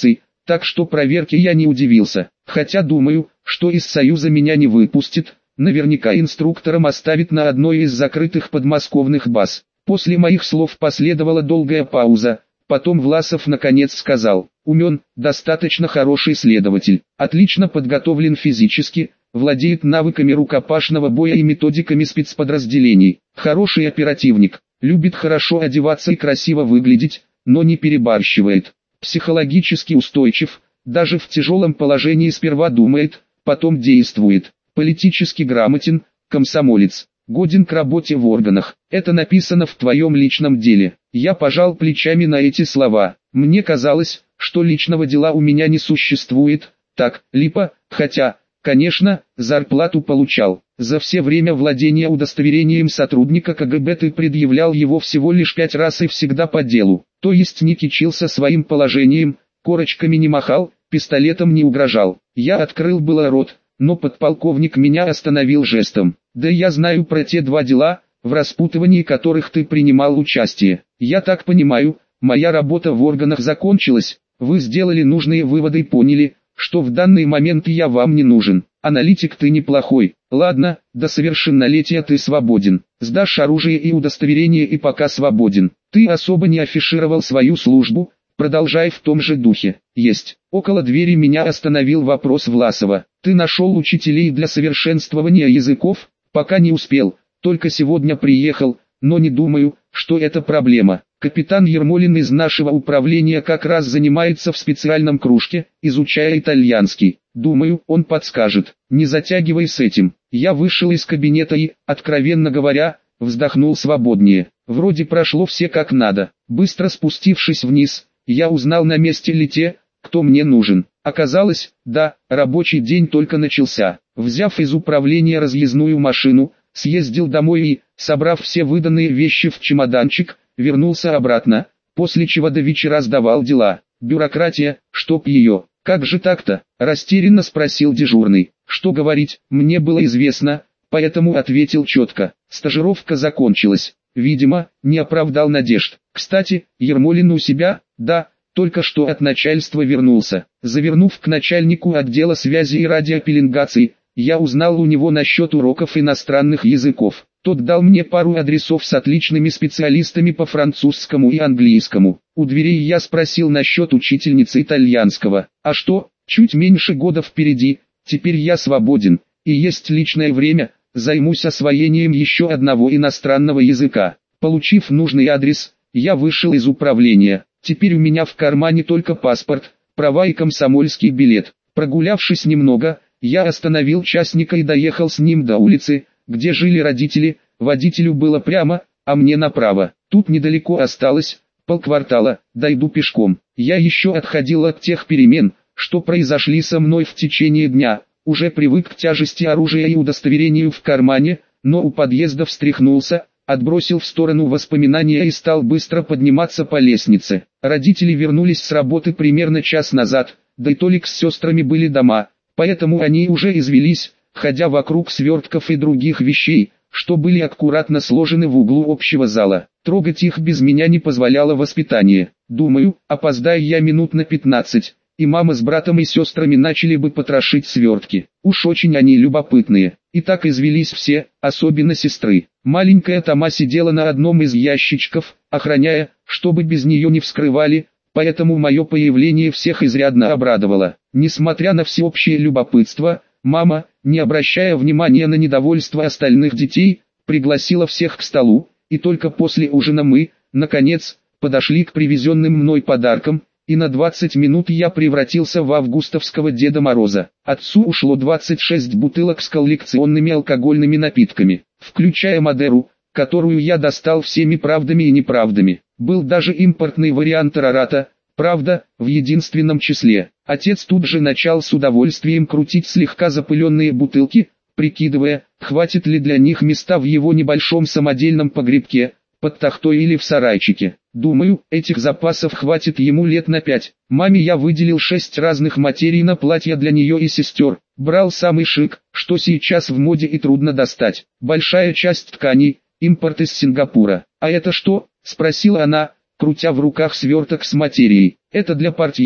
так что проверки я не удивился. Хотя думаю, что из Союза меня не выпустит, наверняка инструктором оставит на одной из закрытых подмосковных баз. После моих слов последовала долгая пауза, потом Власов наконец сказал: умен, достаточно хороший следователь, отлично подготовлен физически, владеет навыками рукопашного боя и методиками спецподразделений, хороший оперативник, любит хорошо одеваться и красиво выглядеть, но не перебарщивает, психологически устойчив, даже в тяжелом положении сперва думает, потом действует, политически грамотен, комсомолец, годен к работе в органах. Это написано в твоем личном деле. Я пожал плечами на эти слова. Мне казалось, что личного дела у меня не существует. Так, липа, хотя, конечно, зарплату получал. За все время владения удостоверением сотрудника КГБ ты предъявлял его всего лишь пять раз и всегда по делу. То есть не кичился своим положением, корочками не махал, пистолетом не угрожал. Я открыл было рот, но подполковник меня остановил жестом. Да я знаю про те два дела, в распутывании которых ты принимал участие. Я так понимаю, моя работа в органах закончилась, вы сделали нужные выводы и поняли, что в данный момент я вам не нужен. Аналитик ты неплохой. Ладно, до совершеннолетия ты свободен. Сдашь оружие и удостоверение и пока свободен. Ты особо не афишировал свою службу, продолжай в том же духе. Есть. Около двери меня остановил вопрос Власова. Ты нашел учителей для совершенствования языков? Пока не успел, только сегодня приехал, но не думаю, что это проблема. Капитан Ермолин из нашего управления как раз занимается в специальном кружке, изучая итальянский. Думаю, он подскажет. Не затягивай с этим. Я вышел из кабинета и, откровенно говоря, вздохнул свободнее. Вроде прошло все как надо. Быстро спустившись вниз, я узнал на месте ли те, кто мне нужен. Оказалось, да, рабочий день только начался. Взяв из управления разъездную машину, съездил домой и, собрав все выданные вещи в чемоданчик, вернулся обратно, после чего до вечера сдавал дела. Бюрократия, чтоб ее. Как же так-то? Растерянно спросил дежурный. Что говорить, мне было известно, поэтому ответил четко. Стажировка закончилась. Видимо, не оправдал надежд. Кстати, Ермолин у себя, да, только что от начальства вернулся. Завернув к начальнику отдела связи и радиопеленгации, я узнал у него насчет уроков иностранных языков. Тот дал мне пару адресов с отличными специалистами по французскому и английскому. У дверей я спросил насчет учительницы итальянского. А что, чуть меньше года впереди, теперь я свободен, и есть личное время, займусь освоением еще одного иностранного языка. Получив нужный адрес, я вышел из управления. Теперь у меня в кармане только паспорт, права и комсомольский билет. Прогулявшись немного, я остановил частника и доехал с ним до улицы, где жили родители. Водителю было прямо, а мне направо. Тут недалеко осталось, полквартала, дойду пешком. Я еще отходил от тех перемен, что произошли со мной в течение дня. Уже привык к тяжести оружия и удостоверению в кармане, но у подъезда встряхнулся, отбросил в сторону воспоминания и стал быстро подниматься по лестнице. Родители вернулись с работы примерно час назад, да и Толик с сестрами были дома, поэтому они уже извелись, ходя вокруг свертков и других вещей, что были аккуратно сложены в углу общего зала. Трогать их без меня не позволяло воспитание. Думаю, опоздая я минут на пятнадцать, и мама с братом и сестрами начали бы потрошить свертки. Уж очень они любопытные. И так извелись все, особенно сестры. Маленькая Тома сидела на одном из ящичков, охраняя, чтобы без нее не вскрывали, поэтому мое появление всех изрядно обрадовало. Несмотря на всеобщее любопытство, мама, не обращая внимания на недовольство остальных детей, пригласила всех к столу, и только после ужина мы, наконец, подошли к привезенным мной подаркам, и на двадцать минут я превратился в августовского Деда Мороза. Отцу ушло двадцать шесть бутылок с коллекционными алкогольными напитками, включая Мадеру, которую я достал всеми правдами и неправдами. Был даже импортный вариант Арарата, правда, в единственном числе. Отец тут же начал с удовольствием крутить слегка запыленные бутылки, прикидывая, хватит ли для них места в его небольшом самодельном погребке, под тахтой или в сарайчике. Думаю, этих запасов хватит ему лет на пять. Маме я выделил шесть разных материй на платья для нее и сестер. Брал самый шик, что сейчас в моде и трудно достать. Большая часть тканей, импорт из Сингапура. А это что? Спросила она, крутя в руках сверток с материей. Это для портьер,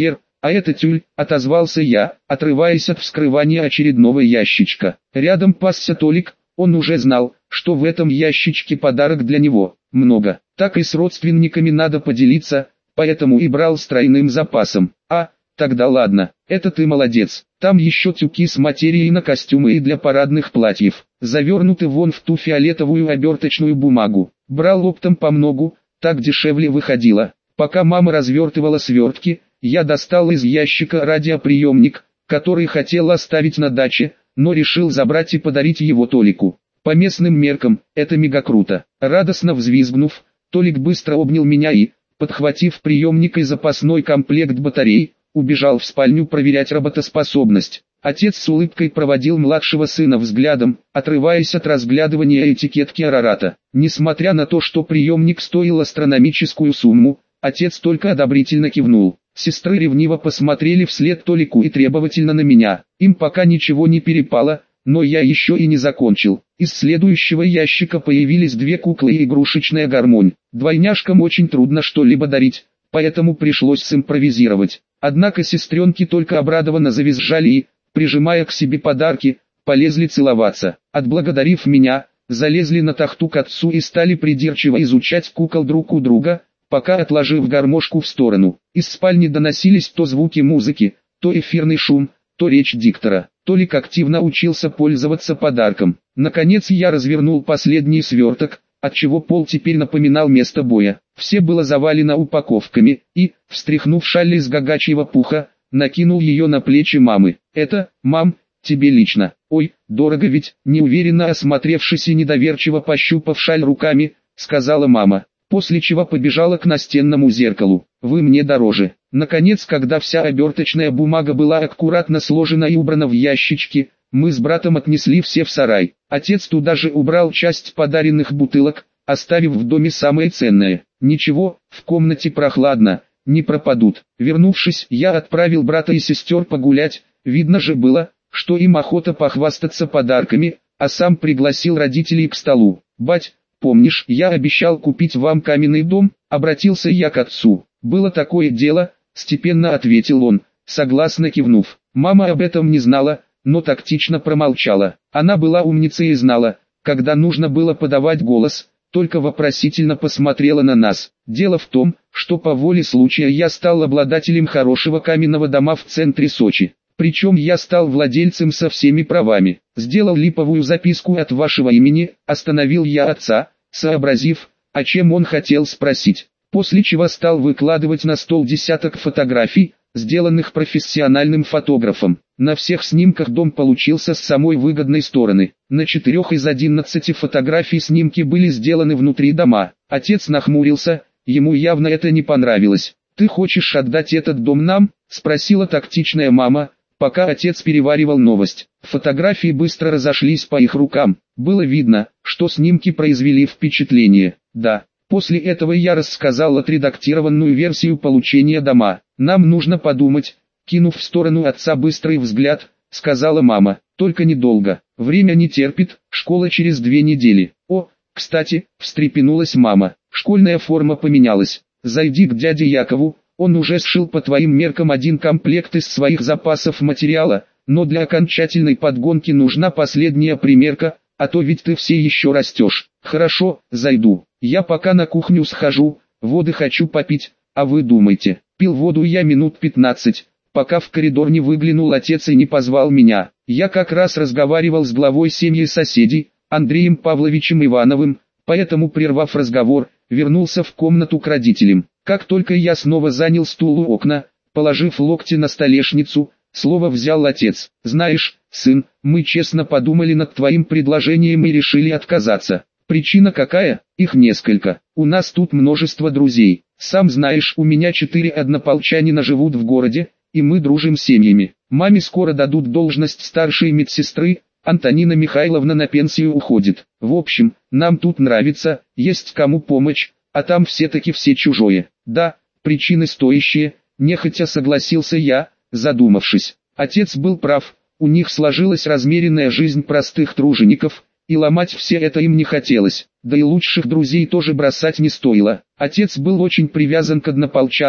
«А это тюль», — отозвался я, отрываясь от вскрывания очередного ящичка. Рядом пасся Толик, он уже знал, что в этом ящичке подарок для него. Много. Так и с родственниками надо поделиться, поэтому и брал с тройным запасом. А, тогда ладно, это ты молодец. Там еще тюки с материей на костюмы и для парадных платьев, завернуты вон в ту фиолетовую оберточную бумагу. Брал оптом по многу, так дешевле выходило. Пока мама развертывала свертки, я достал из ящика радиоприемник, который хотел оставить на даче, но решил забрать и подарить его Толику. По местным меркам, это мега круто. Радостно взвизгнув, Толик быстро обнял меня и, подхватив приемник и запасной комплект батарей, убежал в спальню проверять работоспособность. Отец с улыбкой проводил младшего сына взглядом, отрываясь от разглядывания этикетки Арарата. Несмотря на то, что приемник стоил астрономическую сумму, отец только одобрительно кивнул. Сестры ревниво посмотрели вслед Толику и требовательно на меня. Им пока ничего не перепало, но я еще и не закончил. Из следующего ящика появились две куклы и игрушечная гармонь. Двойняшкам очень трудно что-либо дарить, поэтому пришлось симпровизировать. Однако сестренки только обрадованно завизжали и, прижимая к себе подарки, полезли целоваться. Отблагодарив меня, залезли на тахту к отцу и стали придирчиво изучать кукол друг у друга, пока отложив гармошку в сторону. Из спальни доносились то звуки музыки, то эфирный шум, то речь диктора. Толик активно учился пользоваться подарком. Наконец я развернул последний сверток, отчего пол теперь напоминал место боя. Все было завалено упаковками, и, встряхнув шаль из гагачьего пуха, накинул ее на плечи мамы. «Это, мам, тебе лично. Ой, дорого ведь», неуверенно осмотревшись и недоверчиво пощупав шаль руками, сказала мама, после чего побежала к настенному зеркалу. «Вы мне дороже». Наконец, когда вся оберточная бумага была аккуратно сложена и убрана в ящички, мы с братом отнесли все в сарай. Отец туда же убрал часть подаренных бутылок, оставив в доме самое ценное. Ничего, в комнате прохладно, не пропадут. Вернувшись, я отправил брата и сестер погулять, видно же было, что им охота похвастаться подарками, а сам пригласил родителей к столу. «Бать, помнишь, я обещал купить вам каменный дом?» — обратился я к отцу. «Было такое дело», — степенно ответил он, согласно кивнув. Мама об этом не знала, но тактично промолчала. Она была умницей и знала, когда нужно было подавать голос, только вопросительно посмотрела на нас. Дело в том, что по воле случая я стал обладателем хорошего каменного дома в центре Сочи. Причем я стал владельцем со всеми правами. Сделал липовую записку от вашего имени, остановил я отца, сообразив, о чем он хотел спросить. После чего стал выкладывать на стол десяток фотографий, сделанных профессиональным фотографом. На всех снимках дом получился с самой выгодной стороны. На четырех из одиннадцати фотографий снимки были сделаны внутри дома. Отец нахмурился, ему явно это не понравилось. «Ты хочешь отдать этот дом нам?» — спросила тактичная мама, пока отец переваривал новость. Фотографии быстро разошлись по их рукам. Было видно, что снимки произвели впечатление. «Да». После этого я рассказал отредактированную версию получения дома. «Нам нужно подумать», — кинув в сторону отца быстрый взгляд, сказала мама. «Только недолго. Время не терпит, школа через две недели». «О, кстати», — встрепенулась мама, — «школьная форма поменялась. Зайди к дяде Якову, он уже сшил по твоим меркам один комплект из своих запасов материала, но для окончательной подгонки нужна последняя примерка, а то ведь ты все еще растешь». «Хорошо, зайду. Я пока на кухню схожу, воды хочу попить, а вы думайте». Пил воду я минут пятнадцать, пока в коридор не выглянул отец и не позвал меня. Я как раз разговаривал с главой семьи соседей, Андреем Павловичем Ивановым, поэтому, прервав разговор, вернулся в комнату к родителям. Как только я снова занял стул у окна, положив локти на столешницу, слово взял отец. «Знаешь, сын, мы честно подумали над твоим предложением и решили отказаться». «Причина какая?» «Их несколько. У нас тут множество друзей. Сам знаешь, у меня четыре однополчанина живут в городе, и мы дружим с семьями. Маме скоро дадут должность старшей медсестры, Антонина Михайловна на пенсию уходит. В общем, нам тут нравится, есть кому помочь, а там все-таки все чужое». «Да, причины стоящие», — нехотя согласился я, задумавшись. Отец был прав, у них сложилась размеренная жизнь простых тружеников, и ломать все это им не хотелось, да и лучших друзей тоже бросать не стоило. Отец был очень привязан к однополчанам,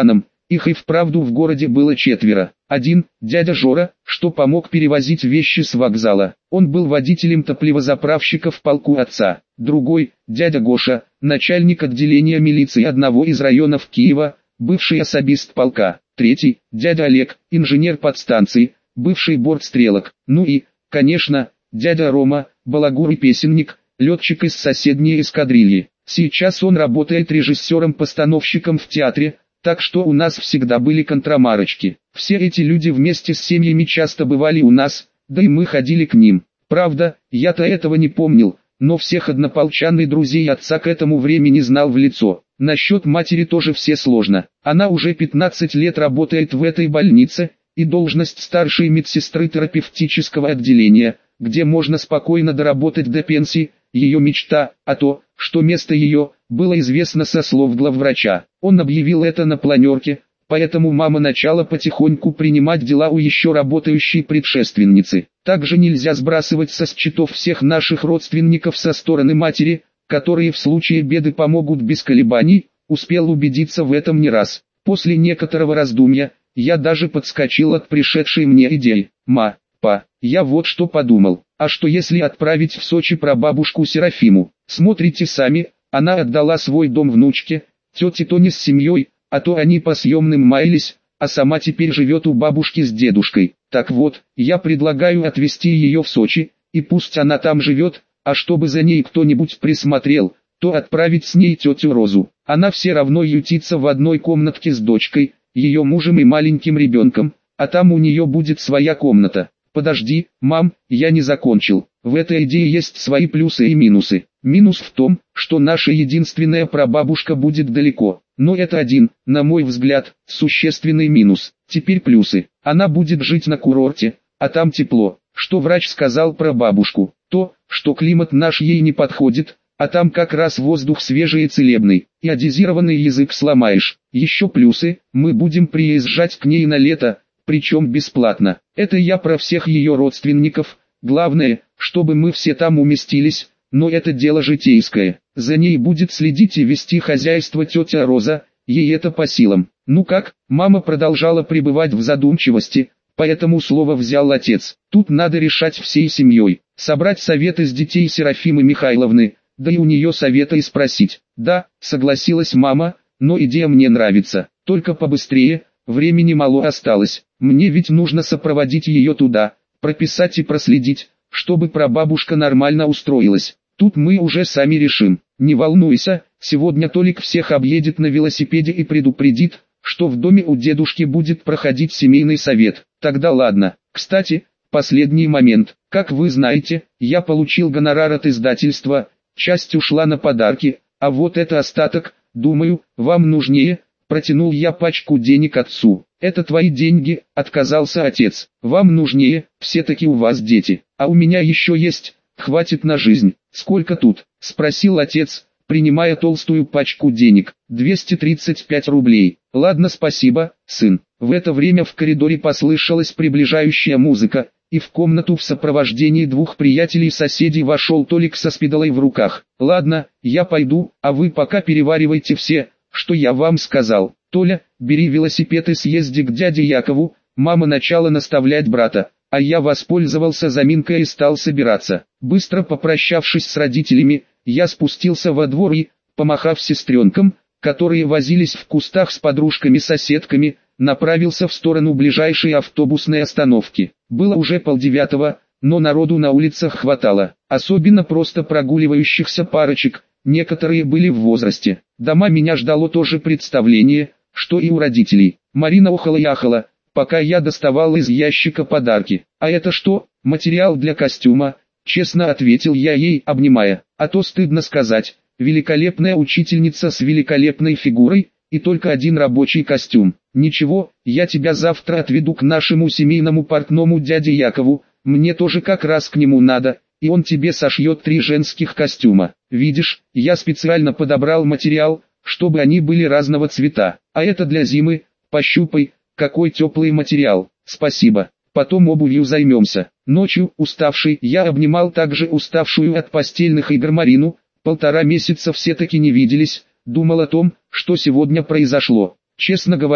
Их и вправду в городе было четверо. Один, дядя Жора, что помог перевозить вещи с вокзала. Он был водителем топливозаправщика в полку отца. Другой, дядя Гоша, начальник отделения милиции одного из районов Киева, бывший особист полка. Третий, дядя Олег, инженер подстанции, бывший бортстрелок. Ну и, конечно, дядя Рома, балагур и песенник, летчик из соседней эскадрильи. Сейчас он работает режиссером-постановщиком в театре, так что у нас всегда были контрамарочки. Все эти люди вместе с семьями часто бывали у нас, да и мы ходили к ним. Правда, я-то этого не помнил, но всех однополчан и друзей отца к этому времени знал в лицо. Насчет матери тоже все сложно. Она уже пятнадцать лет работает в этой больнице, и должность старшей медсестры терапевтического отделения, где можно спокойно доработать до пенсии, ее мечта, а то, что место ее, было известно со слов главврача. Он объявил это на планерке, поэтому мама начала потихоньку принимать дела у еще работающей предшественницы. Также нельзя сбрасывать со счетов всех наших родственников со стороны матери, которые в случае беды помогут без колебаний, успел убедиться в этом не раз. После некоторого раздумья, я даже подскочил от пришедшей мне идеи. «Ма, па, я вот что подумал, а что если отправить в Сочи прабабушку Серафиму? Смотрите сами, она отдала свой дом внучке, тете Тоне с семьей, а то они по съемным маялись, а сама теперь живет у бабушки с дедушкой. Так вот, я предлагаю отвезти ее в Сочи, и пусть она там живет, а чтобы за ней кто-нибудь присмотрел, то отправить с ней тетю Розу. Она все равно ютится в одной комнатке с дочкой, ее мужем и маленьким ребенком, а там у нее будет своя комната». «Подожди, мам, я не закончил. В этой идее есть свои плюсы и минусы. Минус в том, что наша единственная прабабушка будет далеко. Но это один, на мой взгляд, существенный минус. Теперь плюсы. Она будет жить на курорте, а там тепло. Что врач сказал про бабушку? То, что климат наш ей не подходит, а там как раз воздух свежий и целебный. Иодизированный язык сломаешь. Еще плюсы, мы будем приезжать к ней на лето, причем бесплатно. Это я про всех ее родственников. Главное, чтобы мы все там уместились, но это дело житейское. За ней будет следить и вести хозяйство тетя Роза, ей это по силам. Ну как, мама продолжала пребывать в задумчивости, поэтому слово взял отец. Тут надо решать всей семьей, собрать совет из детей Серафимы Михайловны, да и у нее совета и спросить. Да, согласилась мама, но идея мне нравится, только побыстрее. Времени мало осталось, мне ведь нужно сопроводить ее туда, прописать и проследить, чтобы прабабушка нормально устроилась. Тут мы уже сами решим. Не волнуйся, сегодня Толик всех объедет на велосипеде и предупредит, что в доме у дедушки будет проходить семейный совет. Тогда ладно. Кстати, последний момент. Как вы знаете, я получил гонорар от издательства, часть ушла на подарки, а вот это остаток, думаю, вам нужнее. Протянул я пачку денег отцу. «Это твои деньги», — отказался отец. «Вам нужнее, все-таки у вас дети, а у меня еще есть, хватит на жизнь». «Сколько тут?» — спросил отец, принимая толстую пачку денег. двести тридцать пять рублей. «Ладно, спасибо, сын». В это время в коридоре послышалась приближающая музыка, и в комнату в сопровождении двух приятелей-соседей вошел Толик со спидолой в руках. «Ладно, я пойду, а вы пока переваривайте все, что я вам сказал. Толя, бери велосипед и съезди к дяде Якову». Мама начала наставлять брата, а я воспользовался заминкой и стал собираться. Быстро попрощавшись с родителями, я спустился во двор и, помахав сестренкам, которые возились в кустах с подружками-соседками, направился в сторону ближайшей автобусной остановки. Было уже полдевятого, но народу на улицах хватало, особенно просто прогуливающихся парочек. Некоторые были в возрасте. Дома меня ждало тоже представление, что и у родителей. Марина охала и ахала, пока я доставал из ящика подарки. «А это что?» «Материал для костюма», — честно ответил я ей, обнимая. «А то стыдно сказать, великолепная учительница с великолепной фигурой, и только один рабочий костюм. Ничего, я тебя завтра отведу к нашему семейному портному дяде Якову, мне тоже как раз к нему надо, и он тебе сошьет три женских костюма. Видишь, я специально подобрал материал, чтобы они были разного цвета. А это для зимы, пощупай, какой теплый материал. Спасибо, потом обувью займемся». Ночью, уставший, я обнимал также уставшую от постельных игр Марину. Полтора месяца все-таки не виделись, думал о том, что сегодня произошло. Честно говоря,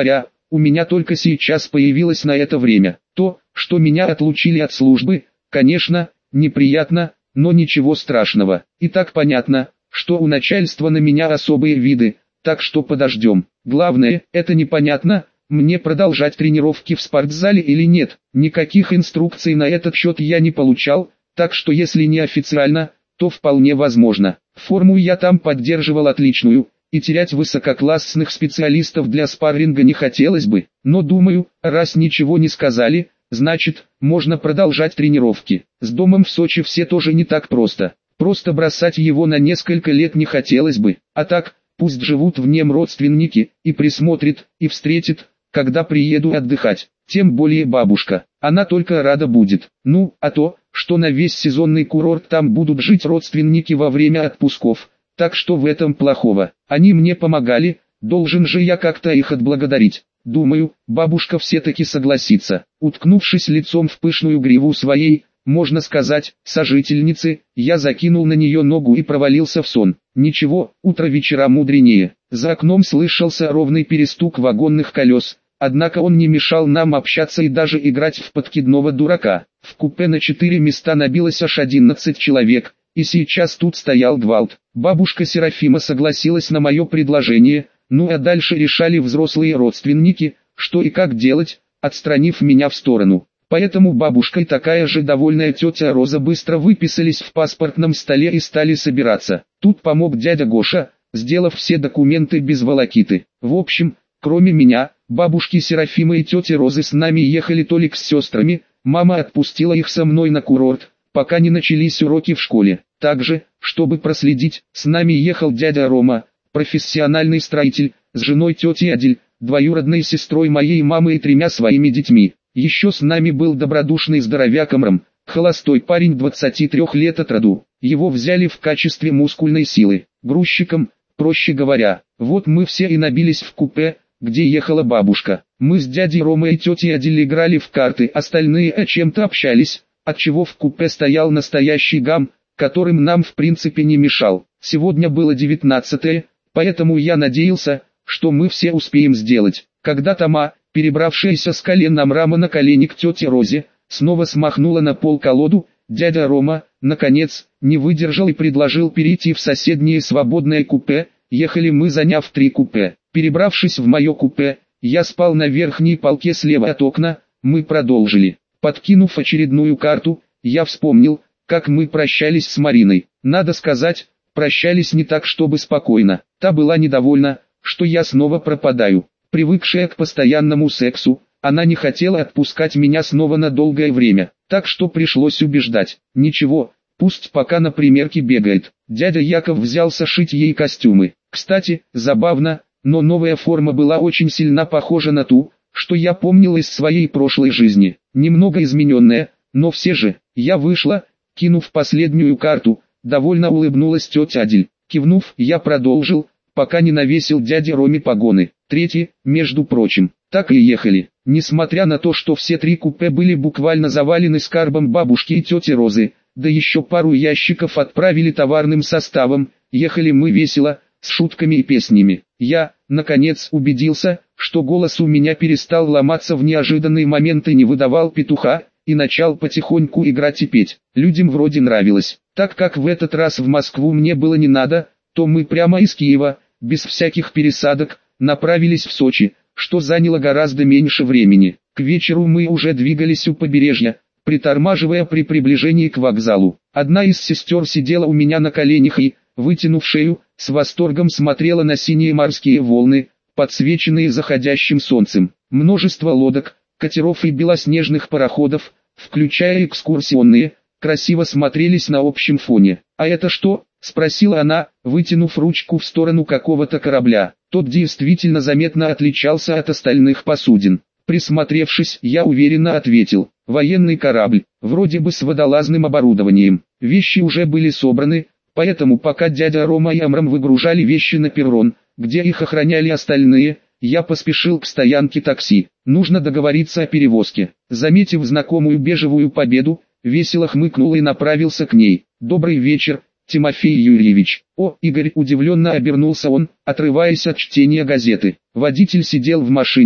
у меня только сейчас появилось на это время. То, что меня отлучили от службы, конечно, неприятно, но ничего страшного. И так понятно, что у начальства на меня особые виды, так что подождем. Главное, это непонятно, мне продолжать тренировки в спортзале или нет. Никаких инструкций на этот счет я не получал, так что если не официально, то вполне возможно. Форму я там поддерживал отличную, и терять высококлассных специалистов для спарринга не хотелось бы. Но думаю, раз ничего не сказали, значит, можно продолжать тренировки. С домом в Сочи все тоже не так просто. Просто бросать его на несколько лет не хотелось бы. А так, пусть живут в нем родственники, и присмотрит, и встретит, когда приеду отдыхать. Тем более бабушка, она только рада будет. Ну, а то, что на весь сезонный курорт там будут жить родственники во время отпусков. Так что в этом плохого. Они мне помогали, должен же я как-то их отблагодарить. Думаю, бабушка все-таки согласится. Уткнувшись лицом в пышную гриву своей, можно сказать, сожительницы, я закинул на нее ногу и провалился в сон. Ничего, утро вечера мудренее. За окном слышался ровный перестук вагонных колес, однако он не мешал нам общаться и даже играть в подкидного дурака. В купе на четыре места набилось аж одиннадцать человек, и сейчас тут стоял гвалт. Бабушка Серафима согласилась на мое предложение, ну а дальше решали взрослые родственники, что и как делать, отстранив меня в сторону. Поэтому бабушка и такая же довольная тетя Роза быстро выписались в паспортном столе и стали собираться. Тут помог дядя Гоша, сделав все документы без волокиты. В общем, кроме меня, бабушки Серафимы и тети Розы с нами ехали Толик с сестрами, мама отпустила их со мной на курорт, пока не начались уроки в школе. Также, чтобы проследить, с нами ехал дядя Рома, профессиональный строитель, с женой тетей Адель, двоюродной сестрой моей мамы и тремя своими детьми. Еще с нами был добродушный здоровяк Амрам, холостой парень двадцати трёх лет от роду. Его взяли в качестве мускульной силы, грузчиком, проще говоря. Вот мы все и набились в купе, где ехала бабушка. Мы с дядей Ромой и тетей Адель играли в карты, остальные о чем-то общались, отчего в купе стоял настоящий гам, которым нам в принципе не мешал. Сегодня было девятнадцатое, поэтому я надеялся, что мы все успеем сделать. Когда Тома, перебравшаяся с колен Амрама на колени к тете Розе, снова смахнула на пол колоду, дядя Рома, наконец, не выдержал и предложил перейти в соседнее свободное купе. Ехали мы, заняв три купе. Перебравшись в мое купе, я спал на верхней полке слева от окна. Мы продолжили. Подкинув очередную карту, я вспомнил, как мы прощались с Мариной. Надо сказать, прощались не так чтобы спокойно. Та была недовольна, что я снова пропадаю. Привыкшая к постоянному сексу, она не хотела отпускать меня снова на долгое время, так что пришлось убеждать. Ничего, пусть пока на примерке бегает. Дядя Яков взялся шить ей костюмы. Кстати, забавно, но новая форма была очень сильно похожа на ту, что я помнил из своей прошлой жизни. Немного измененная, но все же. Я вышла, кинув последнюю карту, довольно улыбнулась тетя Адель. Кивнув, я продолжил, пока не навесил дяде Роме погоны. Третьи, между прочим, так и ехали. Несмотря на то, что все три купе были буквально завалены скарбом бабушки и тети Розы, да еще пару ящиков отправили товарным составом, ехали мы весело, с шутками и песнями. Я, наконец, убедился, что голос у меня перестал ломаться в неожиданные моменты, не выдавал петуха, и начал потихоньку играть и петь. Людям вроде нравилось. Так как в этот раз в Москву мне было не надо, то мы прямо из Киева, без всяких пересадок, направились в Сочи, что заняло гораздо меньше времени. К вечеру мы уже двигались у побережья, притормаживая при приближении к вокзалу. Одна из сестер сидела у меня на коленях и, вытянув шею, с восторгом смотрела на синие морские волны, подсвеченные заходящим солнцем. Множество лодок, катеров и белоснежных пароходов, включая экскурсионные, красиво смотрелись на общем фоне. «А это что?» — спросила она, вытянув ручку в сторону какого-то корабля. Тот действительно заметно отличался от остальных посудин. Присмотревшись, я уверенно ответил: «Военный корабль, вроде бы с водолазным оборудованием». Вещи уже были собраны, поэтому пока дядя Рома и Амрам выгружали вещи на перрон, где их охраняли остальные, я поспешил к стоянке такси. Нужно договориться о перевозке. Заметив знакомую бежевую Победу, весело хмыкнул и направился к ней. «Добрый вечер, Тимофей Юрьевич». «О, Игорь!» — удивленно обернулся он, отрываясь от чтения газеты. Водитель сидел в машине,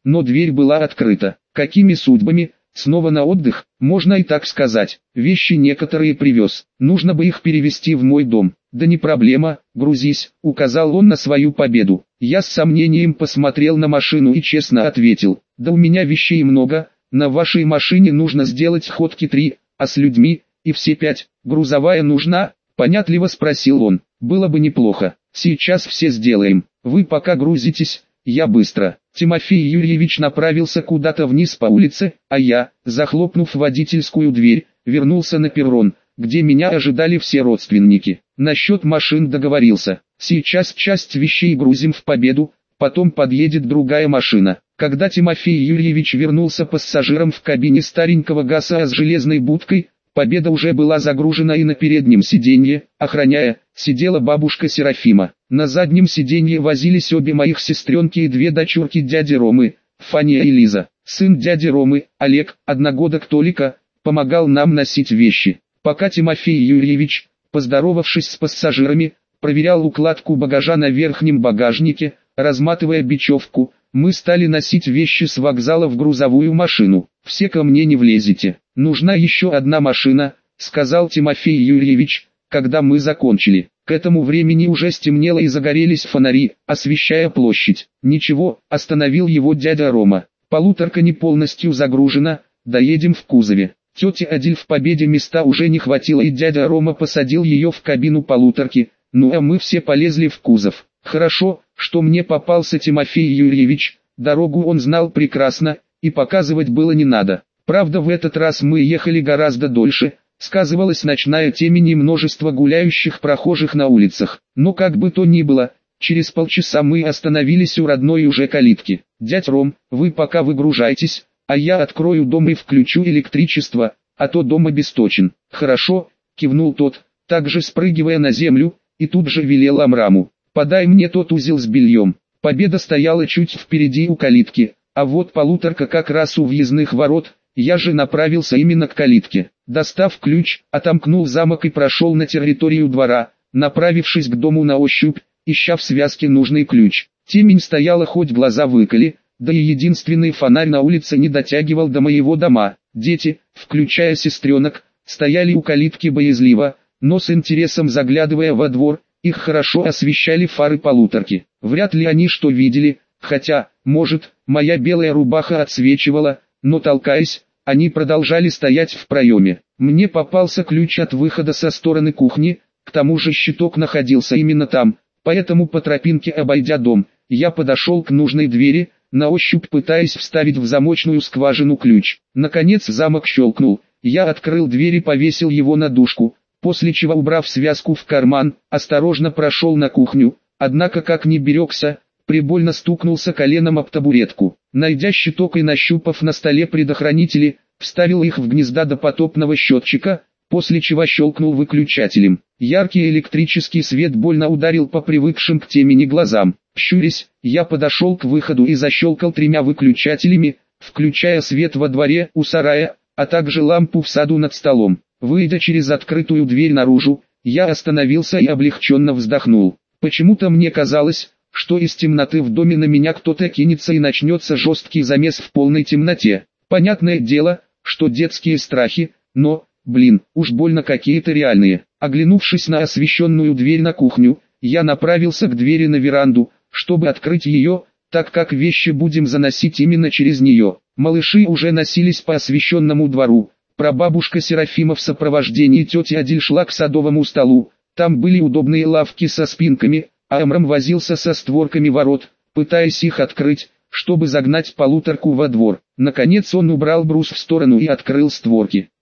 но дверь была открыта. Какими судьбами? Снова на отдых, можно и так сказать. Вещи некоторые привез, нужно бы их перевезти в мой дом. Да не проблема, грузись, указал он на свою победу. Я с сомнением посмотрел на машину и честно ответил, да у меня вещей много, на вашей машине нужно сделать ходки три, а с людьми, и все пять, грузовая нужна, понятливо спросил он. Было бы неплохо, сейчас все сделаем, вы пока грузитесь, я быстро. Тимофей Юрьевич направился куда-то вниз по улице, а я, захлопнув водительскую дверь, вернулся на перрон, где меня ожидали все родственники. Насчет машин договорился. Сейчас часть вещей грузим в Победу, потом подъедет другая машина. Когда Тимофей Юрьевич вернулся пассажиром в кабине старенького ГАЗа с железной будкой, Победа уже была загружена и на переднем сиденье, охраняя, сидела бабушка Серафима. На заднем сиденье возились обе моих сестренки и две дочурки дяди Ромы, Фаня и Лиза. Сын дяди Ромы, Олег, одногодок Толика, помогал нам носить вещи. Пока Тимофей Юрьевич, поздоровавшись с пассажирами, проверял укладку багажа на верхнем багажнике, разматывая бечевку, мы стали носить вещи с вокзала в грузовую машину. «Все ко мне не влезете, нужна еще одна машина», — сказал Тимофей Юрьевич, когда мы закончили. К этому времени уже стемнело и загорелись фонари, освещая площадь. «Ничего», — остановил его дядя Рома. «Полуторка не полностью загружена, доедем в кузове». Тете Адиль в Победе места уже не хватило, и дядя Рома посадил ее в кабину полуторки, ну а мы все полезли в кузов. Хорошо, что мне попался Тимофей Юрьевич, дорогу он знал прекрасно, и показывать было не надо. Правда, в этот раз мы ехали гораздо дольше, сказывалась ночная темень и множество гуляющих прохожих на улицах. Но как бы то ни было, через полчаса мы остановились у родной уже калитки. «Дядь Ром, вы пока выгружайтесь, а я открою дом и включу электричество, а то дом обесточен». «Хорошо», — кивнул тот, также спрыгивая на землю, и тут же велел Амраму: «Подай мне тот узел с бельем». Победа стояла чуть впереди у калитки, а вот полуторка как раз у въездных ворот. Я же направился именно к калитке. Достав ключ, отомкнул замок и прошел на территорию двора, направившись к дому на ощупь, ища в связке нужный ключ. Темень стояла, хоть глаза выколи, да и единственный фонарь на улице не дотягивал до моего дома. Дети, включая сестренок, стояли у калитки боязливо, но с интересом заглядывая во двор. Их хорошо освещали фары полуторки. Вряд ли они что видели, хотя, может, моя белая рубаха отсвечивала, но толкаясь, они продолжали стоять в проеме. Мне попался ключ от выхода со стороны кухни, к тому же щиток находился именно там, поэтому по тропинке, обойдя дом, я подошел к нужной двери, на ощупь пытаясь вставить в замочную скважину ключ. Наконец замок щелкнул, я открыл дверь и повесил его на дужку, после чего, убрав связку в карман, осторожно прошел на кухню, однако как ни берегся, прибольно стукнулся коленом об табуретку. Найдя щиток и нащупав на столе предохранители, вставил их в гнезда допотопного счетчика, после чего щелкнул выключателем. Яркий электрический свет больно ударил по привыкшим к темени глазам. Щурясь, я подошел к выходу и защелкал тремя выключателями, включая свет во дворе, у сарая, а также лампу в саду над столом. Выйдя через открытую дверь наружу, я остановился и облегченно вздохнул. Почему-то мне казалось, что из темноты в доме на меня кто-то кинется и начнется жесткий замес в полной темноте. Понятное дело, что детские страхи, но, блин, уж больно какие-то реальные. Оглянувшись на освещенную дверь на кухню, я направился к двери на веранду, чтобы открыть ее, так как вещи будем заносить именно через нее. Малыши уже носились по освещенному двору. Прабабушка Серафима в сопровождении тети Адиль шла к садовому столу, там были удобные лавки со спинками, а Амрам возился со створками ворот, пытаясь их открыть, чтобы загнать полуторку во двор. Наконец он убрал брус в сторону и открыл створки.